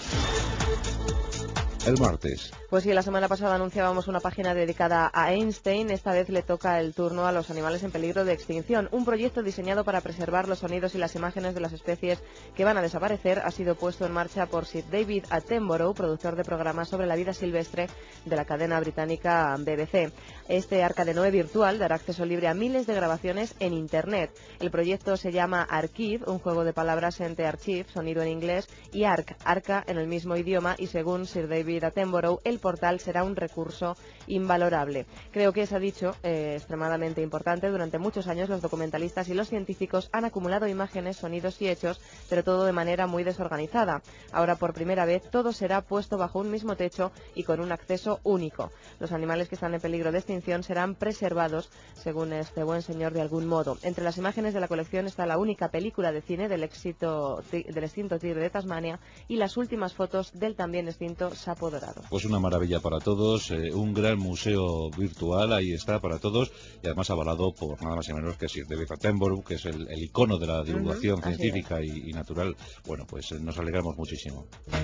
El martes. Pues sí, la semana pasada anunciábamos una página dedicada a Einstein. Esta vez le toca el turno a los animales en peligro de extinción. Un proyecto diseñado para preservar los sonidos y las imágenes de las especies que van a desaparecer ha sido puesto en marcha por Sir David Attenborough, productor de programas sobre la vida silvestre de la cadena británica BBC. Este Arca de Noé virtual dará acceso libre a miles de grabaciones en Internet. El proyecto se llama Archive, un juego de palabras entre archive, sonido en inglés, y arca en el mismo idioma, y según Sir David Attenborough, el portal será un recurso invalorable. Creo que es, ha dicho, extremadamente importante. Durante muchos años los documentalistas y los científicos han acumulado imágenes, sonidos y hechos, pero todo de manera muy desorganizada. Ahora, por primera vez, todo será puesto bajo un mismo techo y con un acceso único. Los animales que están en peligro de extinción serán preservados, según este buen señor, de algún modo. Entre las imágenes de la colección está la única película de cine del extinto tigre de Tasmania y las últimas fotos del también extinto sapo dorado. Pues una maravilla para todos, un gran museo virtual, ahí está para todos, y además avalado por nada más y menos que Sir David Attenborough, que es el icono de la divulgación científica y natural. Bueno, pues nos alegramos muchísimo.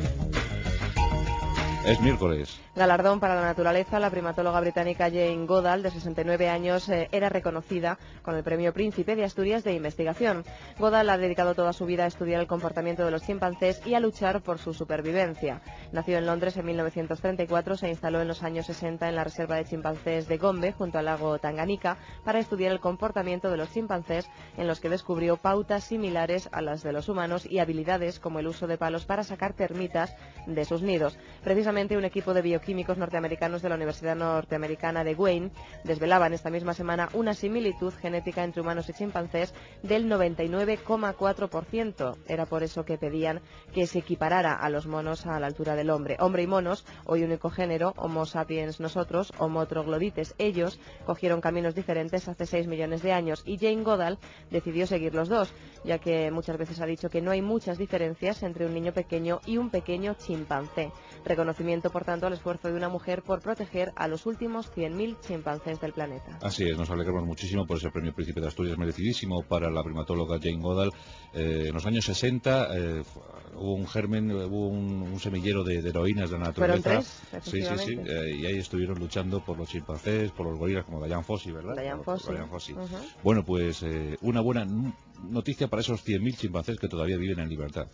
Es miércoles. Galardón para la naturaleza. La primatóloga británica Jane Goodall, de 69 años, era reconocida con el Premio Príncipe de Asturias de Investigación. Goodall ha dedicado toda su vida a estudiar el comportamiento de los chimpancés y a luchar por su supervivencia. Nació en Londres en 1934, se instaló en los años 60 en la reserva de chimpancés de Gombe, junto al lago Tanganica, para estudiar el comportamiento de los chimpancés, en los que descubrió pautas similares a las de los humanos y habilidades como el uso de palos para sacar termitas de sus nidos. Precisamente un equipo de bioquímicos norteamericanos de la Universidad Norteamericana de Wayne desvelaban esta misma semana una similitud genética entre humanos y chimpancés del 99,4%. Era por eso que pedían que se equiparara a los monos a la altura del hombre. Hombre y monos, hoy único género, Homo sapiens nosotros, Homo troglodites ellos, cogieron caminos diferentes hace 6 millones de años, y Jane Goodall decidió seguir los dos, ya que muchas veces ha dicho que no hay muchas diferencias entre un niño pequeño y un pequeño chimpancé. Reconocimiento, por tanto, al esfuerzo de una mujer por proteger a los últimos 100.000 chimpancés del planeta. Así es, nos alegramos muchísimo por ese Premio Príncipe de Asturias, merecidísimo para la primatóloga Jane Goodall. En los años 60 hubo un germen, hubo un semillero de heroínas de la naturaleza. Fueron 3, sí, y ahí estuvieron luchando por los chimpancés, por los gorilas, como Diane Fossey, ¿verdad? Diane Fossey. Bueno, pues una buena noticia para esos 100.000 chimpancés que todavía viven en libertad.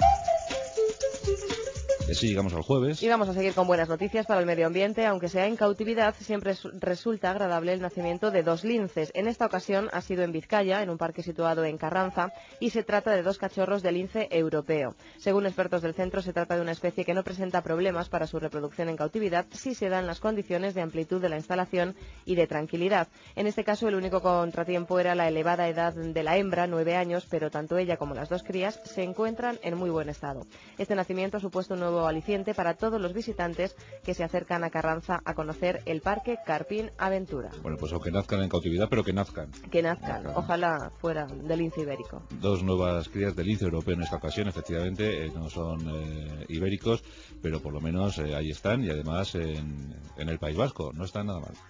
Así llegamos al jueves. Y vamos a seguir con buenas noticias para el medio ambiente. Aunque sea en cautividad, siempre resulta agradable el nacimiento de 2 linces. En esta ocasión ha sido en Vizcaya, en un parque situado en Carranza, y se trata de 2 cachorros de lince europeo. Según expertos del centro, se trata de una especie que no presenta problemas para su reproducción en cautividad si se dan las condiciones de amplitud de la instalación y de tranquilidad. En este caso, el único contratiempo era la elevada edad de la hembra, 9 años, pero tanto ella como las 2 crías se encuentran en muy buen estado. Este nacimiento ha supuesto un nuevo nuevo aliciente para todos los visitantes que se acercan a Carranza a conocer el Parque Carpín Aventura. Bueno, pues aunque nazcan en cautividad, pero que nazcan. Que nazcan, ojalá fuera del lince ibérico. 2 nuevas crías del lince europeo en esta ocasión, efectivamente, no son ibéricos, pero por lo menos ahí están, y además en el País Vasco, no están nada mal.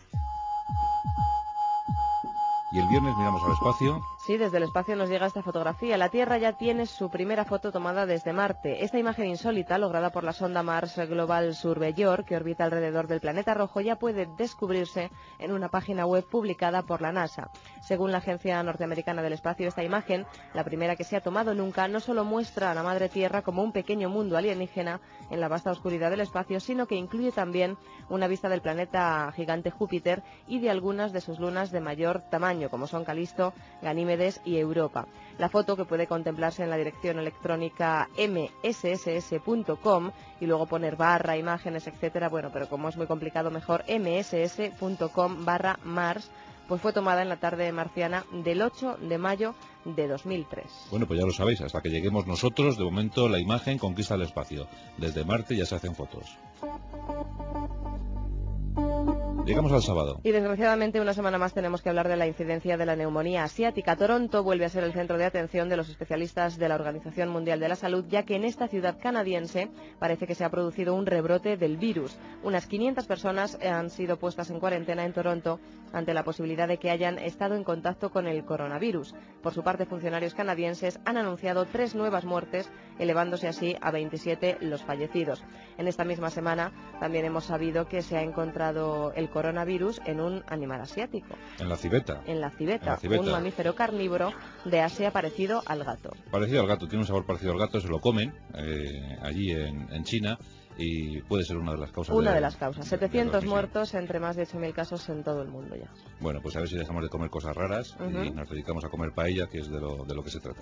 Y el viernes miramos al espacio. Sí, desde el espacio nos llega esta fotografía. La Tierra ya tiene su primera foto tomada desde Marte. Esta imagen insólita, lograda por la sonda Mars Global Surveyor, que orbita alrededor del planeta rojo, ya puede descubrirse en una página web publicada por la NASA. Según la Agencia Norteamericana del Espacio, esta imagen, la primera que se ha tomado nunca, no solo muestra a la Madre Tierra como un pequeño mundo alienígena en la vasta oscuridad del espacio, sino que incluye también una vista del planeta gigante Júpiter y de algunas de sus lunas de mayor tamaño, como son Calisto, Ganímedes y Europa. La foto, que puede contemplarse en la dirección electrónica msss.com y luego poner barra, imágenes, etcétera, bueno, pero como es muy complicado, mejor mss.com/Mars, pues fue tomada en la tarde marciana del 8 de mayo de 2003. Bueno, pues ya lo sabéis, hasta que lleguemos nosotros, de momento la imagen conquista el espacio. Desde Marte ya se hacen fotos. Llegamos al sábado. Y desgraciadamente una semana más tenemos que hablar de la incidencia de la neumonía asiática. Toronto vuelve a ser el centro de atención de los especialistas de la Organización Mundial de la Salud, ya que en esta ciudad canadiense parece que se ha producido un rebrote del virus. Unas 500 personas han sido puestas en cuarentena en Toronto ante la posibilidad de que hayan estado en contacto con el coronavirus. Por su parte, funcionarios canadienses han anunciado 3 nuevas muertes, elevándose así a 27 los fallecidos. En esta misma semana también hemos sabido que se ha encontrado el coronavirus en un animal asiático. En la civeta. En la civeta, un mamífero carnívoro de Asia parecido al gato. Parecido al gato, tiene un sabor parecido al gato, se lo comen allí en China, y puede ser una de las causas. Una de las causas. 700 muertos entre más de 8.000 casos en todo el mundo ya. Bueno, pues a ver si dejamos de comer cosas raras y nos dedicamos a comer paella, que es de lo que se trata.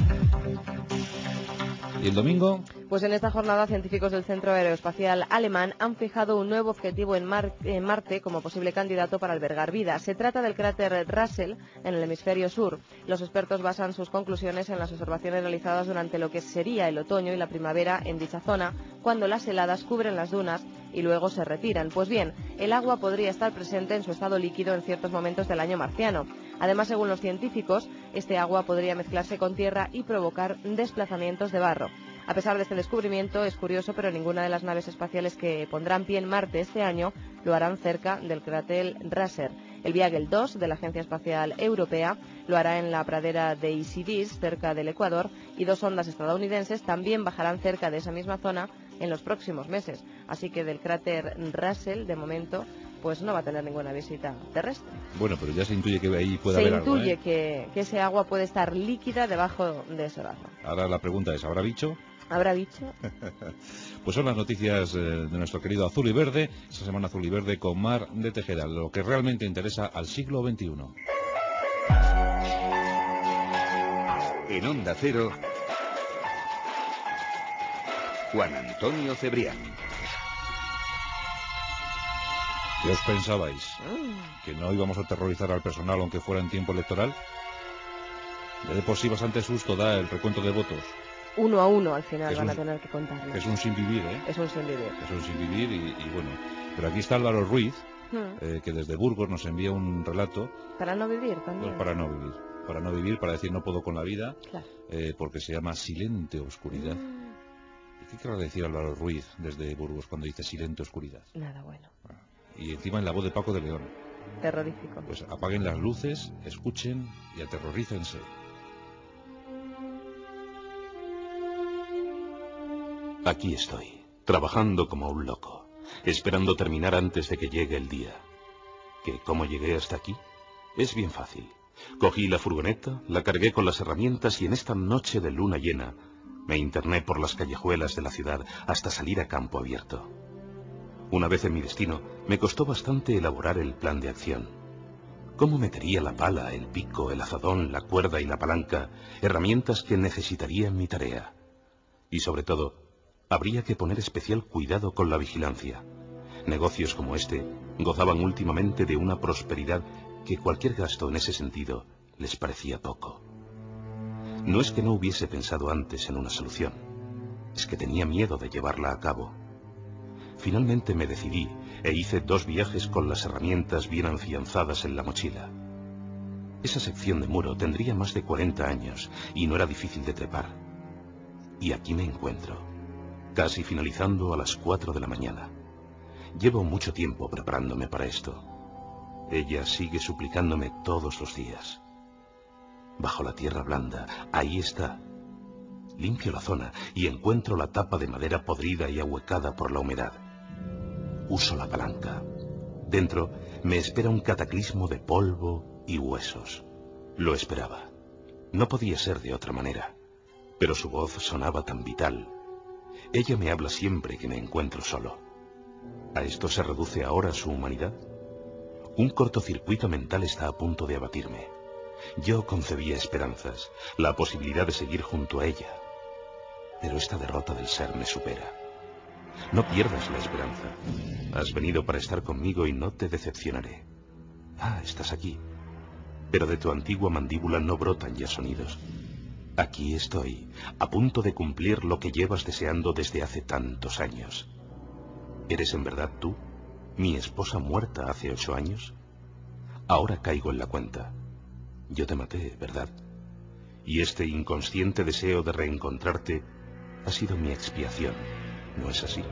¿Y el domingo? Pues en esta jornada, científicos del Centro Aeroespacial Alemán han fijado un nuevo objetivo en Marte como posible candidato para albergar vida. Se trata del cráter Russell en el hemisferio sur. Los expertos basan sus conclusiones en las observaciones realizadas durante lo que sería el otoño y la primavera en dicha zona, cuando las heladas cubren las dunas y luego se retiran. Pues bien, el agua podría estar presente en su estado líquido en ciertos momentos del año marciano. Además, según los científicos, este agua podría mezclarse con tierra y provocar desplazamientos de barro. A pesar de este descubrimiento, es curioso, pero ninguna de las naves espaciales que pondrán pie en Marte este año lo harán cerca del cráter Russell. El Beagle 2 de la Agencia Espacial Europea lo hará en la pradera de Isidis, cerca del Ecuador, y 2 sondas estadounidenses también bajarán cerca de esa misma zona en los próximos meses. Así que del cráter Russell, de momento, pues no va a tener ninguna visita terrestre. Bueno, pero ya se intuye que ahí puede haber algo. Se intuye que ese agua puede estar líquida debajo de ese barro. Ahora la pregunta es, ¿habrá bicho? ¿Habrá bicho? Pues son las noticias de nuestro querido Azul y Verde, esta semana Azul y Verde con Mar de Tejeda, lo que realmente interesa al siglo XXI. En Onda Cero, Juan Antonio Cebrián. ¿Qué os pensabais? ¿Que no íbamos a aterrorizar al personal aunque fuera en tiempo electoral? De por sí bastante susto da el recuento de votos. 1 a 1 al final van a tener que contarlo. Es un sinvivir, ¿eh? Es un sinvivir. Es un sinvivir y bueno. Pero aquí está Álvaro Ruiz, que desde Burgos nos envía un relato. Para no vivir también. Pues para no vivir. Para no vivir, para decir no puedo con la vida. Claro. Porque se llama Silente Oscuridad. ¿Y qué querrá decir Álvaro Ruiz desde Burgos cuando dice Silente Oscuridad? Nada bueno. Y encima en la voz de Paco de León. Terrorífico. Pues apaguen las luces, escuchen y aterrorícense. Aquí estoy, trabajando como un loco, esperando terminar antes de que llegue el día. ¿Que cómo llegué hasta aquí? Es bien fácil. Cogí la furgoneta, la cargué con las herramientas y en esta noche de luna llena me interné por las callejuelas de la ciudad hasta salir a campo abierto. Una vez en mi destino, me costó bastante elaborar el plan de acción. ¿Cómo metería la pala, el pico, el azadón, la cuerda y la palanca, herramientas que necesitaría en mi tarea? Y sobre todo, habría que poner especial cuidado con la vigilancia. Negocios como este gozaban últimamente de una prosperidad que cualquier gasto en ese sentido les parecía poco. No es que no hubiese pensado antes en una solución. es que tenía miedo de llevarla a cabo. Finalmente me decidí e hice 2 viajes con las herramientas bien afianzadas en la mochila. Esa sección de muro tendría más de 40 años y no era difícil de trepar. Y aquí me encuentro, casi finalizando a las 4 de la mañana. Llevo mucho tiempo preparándome para esto. Ella sigue suplicándome todos los días. Bajo la tierra blanda, ahí está. Limpio la zona y encuentro la tapa de madera podrida y ahuecada por la humedad. Uso la palanca. Dentro me espera un cataclismo de polvo y huesos. Lo esperaba. No podía ser de otra manera. Pero su voz sonaba tan vital. Ella me habla siempre que me encuentro solo. ¿A esto se reduce ahora su humanidad? Un cortocircuito mental está a punto de abatirme. Yo concebía esperanzas, la posibilidad de seguir junto a ella. Pero esta derrota del ser me supera. No pierdas la esperanza. Has venido para estar conmigo y no te decepcionaré. Ah, estás aquí. Pero de tu antigua mandíbula no brotan ya sonidos. Aquí estoy, a punto de cumplir lo que llevas deseando desde hace tantos años. ¿Eres en verdad tú, mi esposa muerta hace 8 años? Ahora caigo en la cuenta. Yo te maté, ¿verdad? Y este inconsciente deseo de reencontrarte ha sido mi expiación, ¿no es así?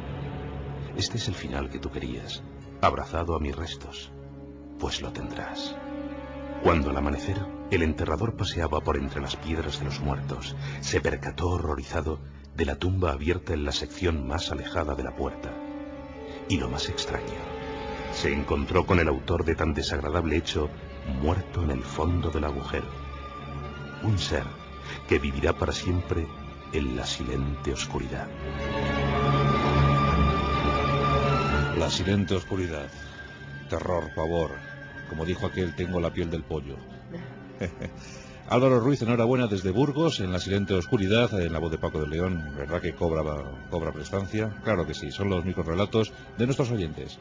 Este es el final que tú querías, abrazado a mis restos. Pues lo tendrás. Cuando al amanecer el enterrador paseaba por entre las piedras de los muertos, se percató horrorizado de la tumba abierta en la sección más alejada de la puerta. Y lo más extraño, se encontró con el autor de tan desagradable hecho, muerto en el fondo del agujero. Un ser que vivirá para siempre en la silente oscuridad. La silente oscuridad. Terror, pavor. Como dijo aquel, tengo la piel del pollo. Álvaro Ruiz, enhorabuena desde Burgos, en la silente oscuridad, en la voz de Paco de León. ¿Verdad que cobra prestancia? Claro que sí, son los microrrelatos de nuestros oyentes.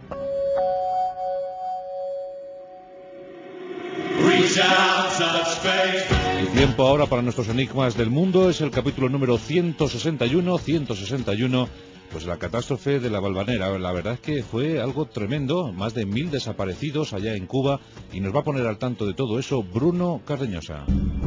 El tiempo ahora para nuestros enigmas del mundo es el capítulo número 161, pues la catástrofe de la Valvanera. La verdad es que fue algo tremendo, más de 1000 desaparecidos allá en Cuba, y nos va a poner al tanto de todo eso Bruno Cardeñosa.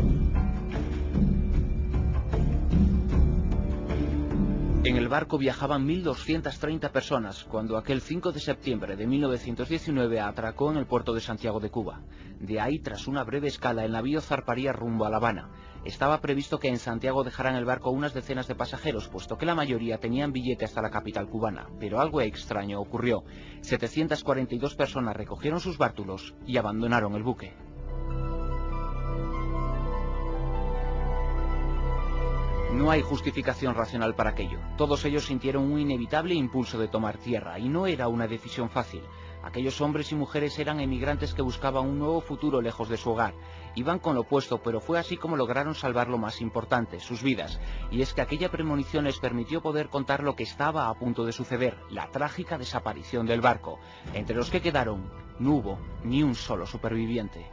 En el barco viajaban 1.230 personas cuando aquel 5 de septiembre de 1919 atracó en el puerto de Santiago de Cuba. De ahí, tras una breve escala, el navío zarparía rumbo a La Habana. Estaba previsto que en Santiago dejaran el barco unas decenas de pasajeros, puesto que la mayoría tenían billete hasta la capital cubana. Pero algo extraño ocurrió. 742 personas recogieron sus bártulos y abandonaron el buque. No hay justificación racional para aquello. Todos ellos sintieron un inevitable impulso de tomar tierra, y no era una decisión fácil. Aquellos hombres y mujeres eran emigrantes que buscaban un nuevo futuro lejos de su hogar. Iban con lo opuesto, pero fue así como lograron salvar lo más importante, sus vidas. Y es que aquella premonición les permitió poder contar lo que estaba a punto de suceder, la trágica desaparición del barco. Entre los que quedaron, no hubo ni un solo superviviente.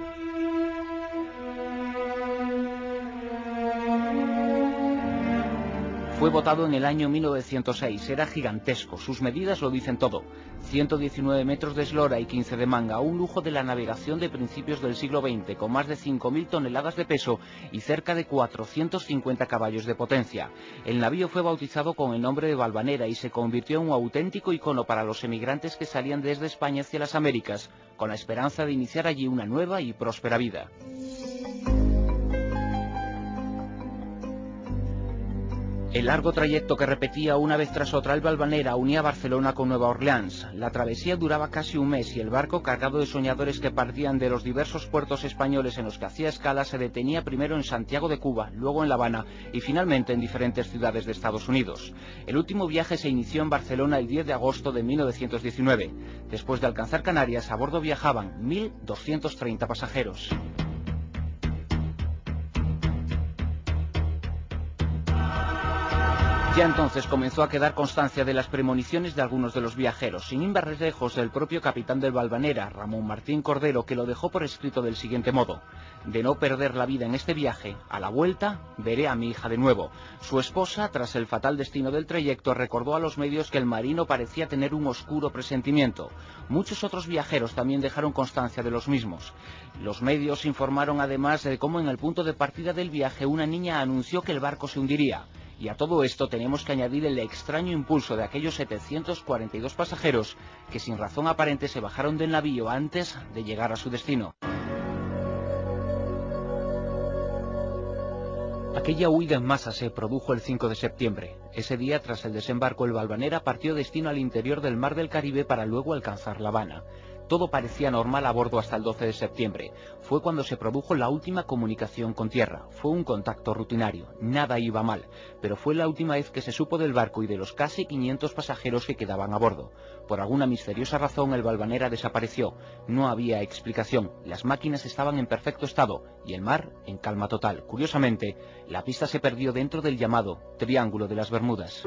Fue botado en el año 1906, era gigantesco, sus medidas lo dicen todo. 119 metros de eslora y 15 de manga, un lujo de la navegación de principios del siglo XX, con más de 5.000 toneladas de peso y cerca de 450 caballos de potencia. El navío fue bautizado con el nombre de Valvanera y se convirtió en un auténtico icono para los emigrantes que salían desde España hacia las Américas, con la esperanza de iniciar allí una nueva y próspera vida. El largo trayecto que repetía una vez tras otra el Valvanera unía Barcelona con Nueva Orleans. La travesía duraba casi un mes y el barco, cargado de soñadores que partían de los diversos puertos españoles en los que hacía escala, se detenía primero en Santiago de Cuba, luego en La Habana y finalmente en diferentes ciudades de Estados Unidos. El último viaje se inició en Barcelona el 10 de agosto de 1919. Después de alcanzar Canarias, a bordo viajaban 1.230 pasajeros. Ya entonces comenzó a quedar constancia de las premoniciones de algunos de los viajeros, sin ir más lejos del propio capitán del Valvanera, Ramón Martín Cordero, que lo dejó por escrito del siguiente modo: de no perder la vida en este viaje, a la vuelta veré a mi hija de nuevo. Su esposa, tras el fatal destino del trayecto, recordó a los medios que el marino parecía tener un oscuro presentimiento. Muchos otros viajeros también dejaron constancia de los mismos. Los medios informaron además de cómo en el punto de partida del viaje una niña anunció que el barco se hundiría. Y a todo esto tenemos que añadir el extraño impulso de aquellos 742 pasajeros que sin razón aparente se bajaron del navío antes de llegar a su destino. Aquella huida en masa se produjo el 5 de septiembre. Ese día, tras el desembarco, el Valvanera partió destino al interior del mar del Caribe para luego alcanzar La Habana. Todo parecía normal a bordo hasta el 12 de septiembre. Fue cuando se produjo la última comunicación con tierra. Fue un contacto rutinario. Nada iba mal. Pero fue la última vez que se supo del barco y de los casi 500 pasajeros que quedaban a bordo. Por alguna misteriosa razón, el Valvanera desapareció. No había explicación. Las máquinas estaban en perfecto estado y el mar en calma total. Curiosamente, la pista se perdió dentro del llamado Triángulo de las Bermudas.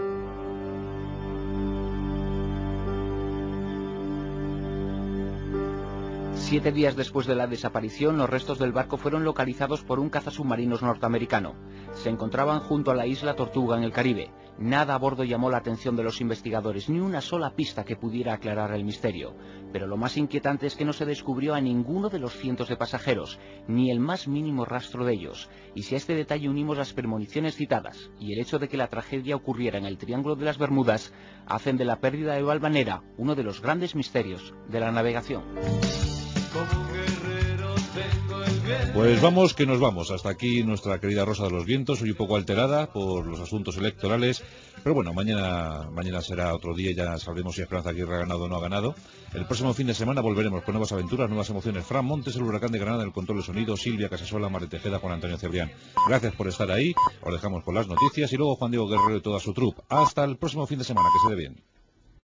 Siete días después de la desaparición, los restos del barco fueron localizados por un cazasubmarinos norteamericano. Se encontraban junto a la isla Tortuga en el Caribe. Nada a bordo llamó la atención de los investigadores, ni una sola pista que pudiera aclarar el misterio. Pero lo más inquietante es que no se descubrió a ninguno de los cientos de pasajeros, ni el más mínimo rastro de ellos. Y si a este detalle unimos las premoniciones citadas y el hecho de que la tragedia ocurriera en el Triángulo de las Bermudas, hacen de la pérdida de Valvanera uno de los grandes misterios de la navegación. Pues vamos que nos vamos. Hasta aquí nuestra querida Rosa de los Vientos, hoy un poco alterada por los asuntos electorales, pero bueno, mañana será otro día, ya sabremos si Esperanza Aguirre ha ganado o no ha ganado. El próximo fin de semana volveremos con nuevas aventuras, nuevas emociones. Fran Montes, el Huracán de Granada, el control de sonido, Silvia Casasola, Mari Tejeda, Juan Antonio Cebrián. Gracias por estar ahí, os dejamos con las noticias y luego Juan Diego Guerrero y toda su troupe. Hasta el próximo fin de semana, que se dé bien.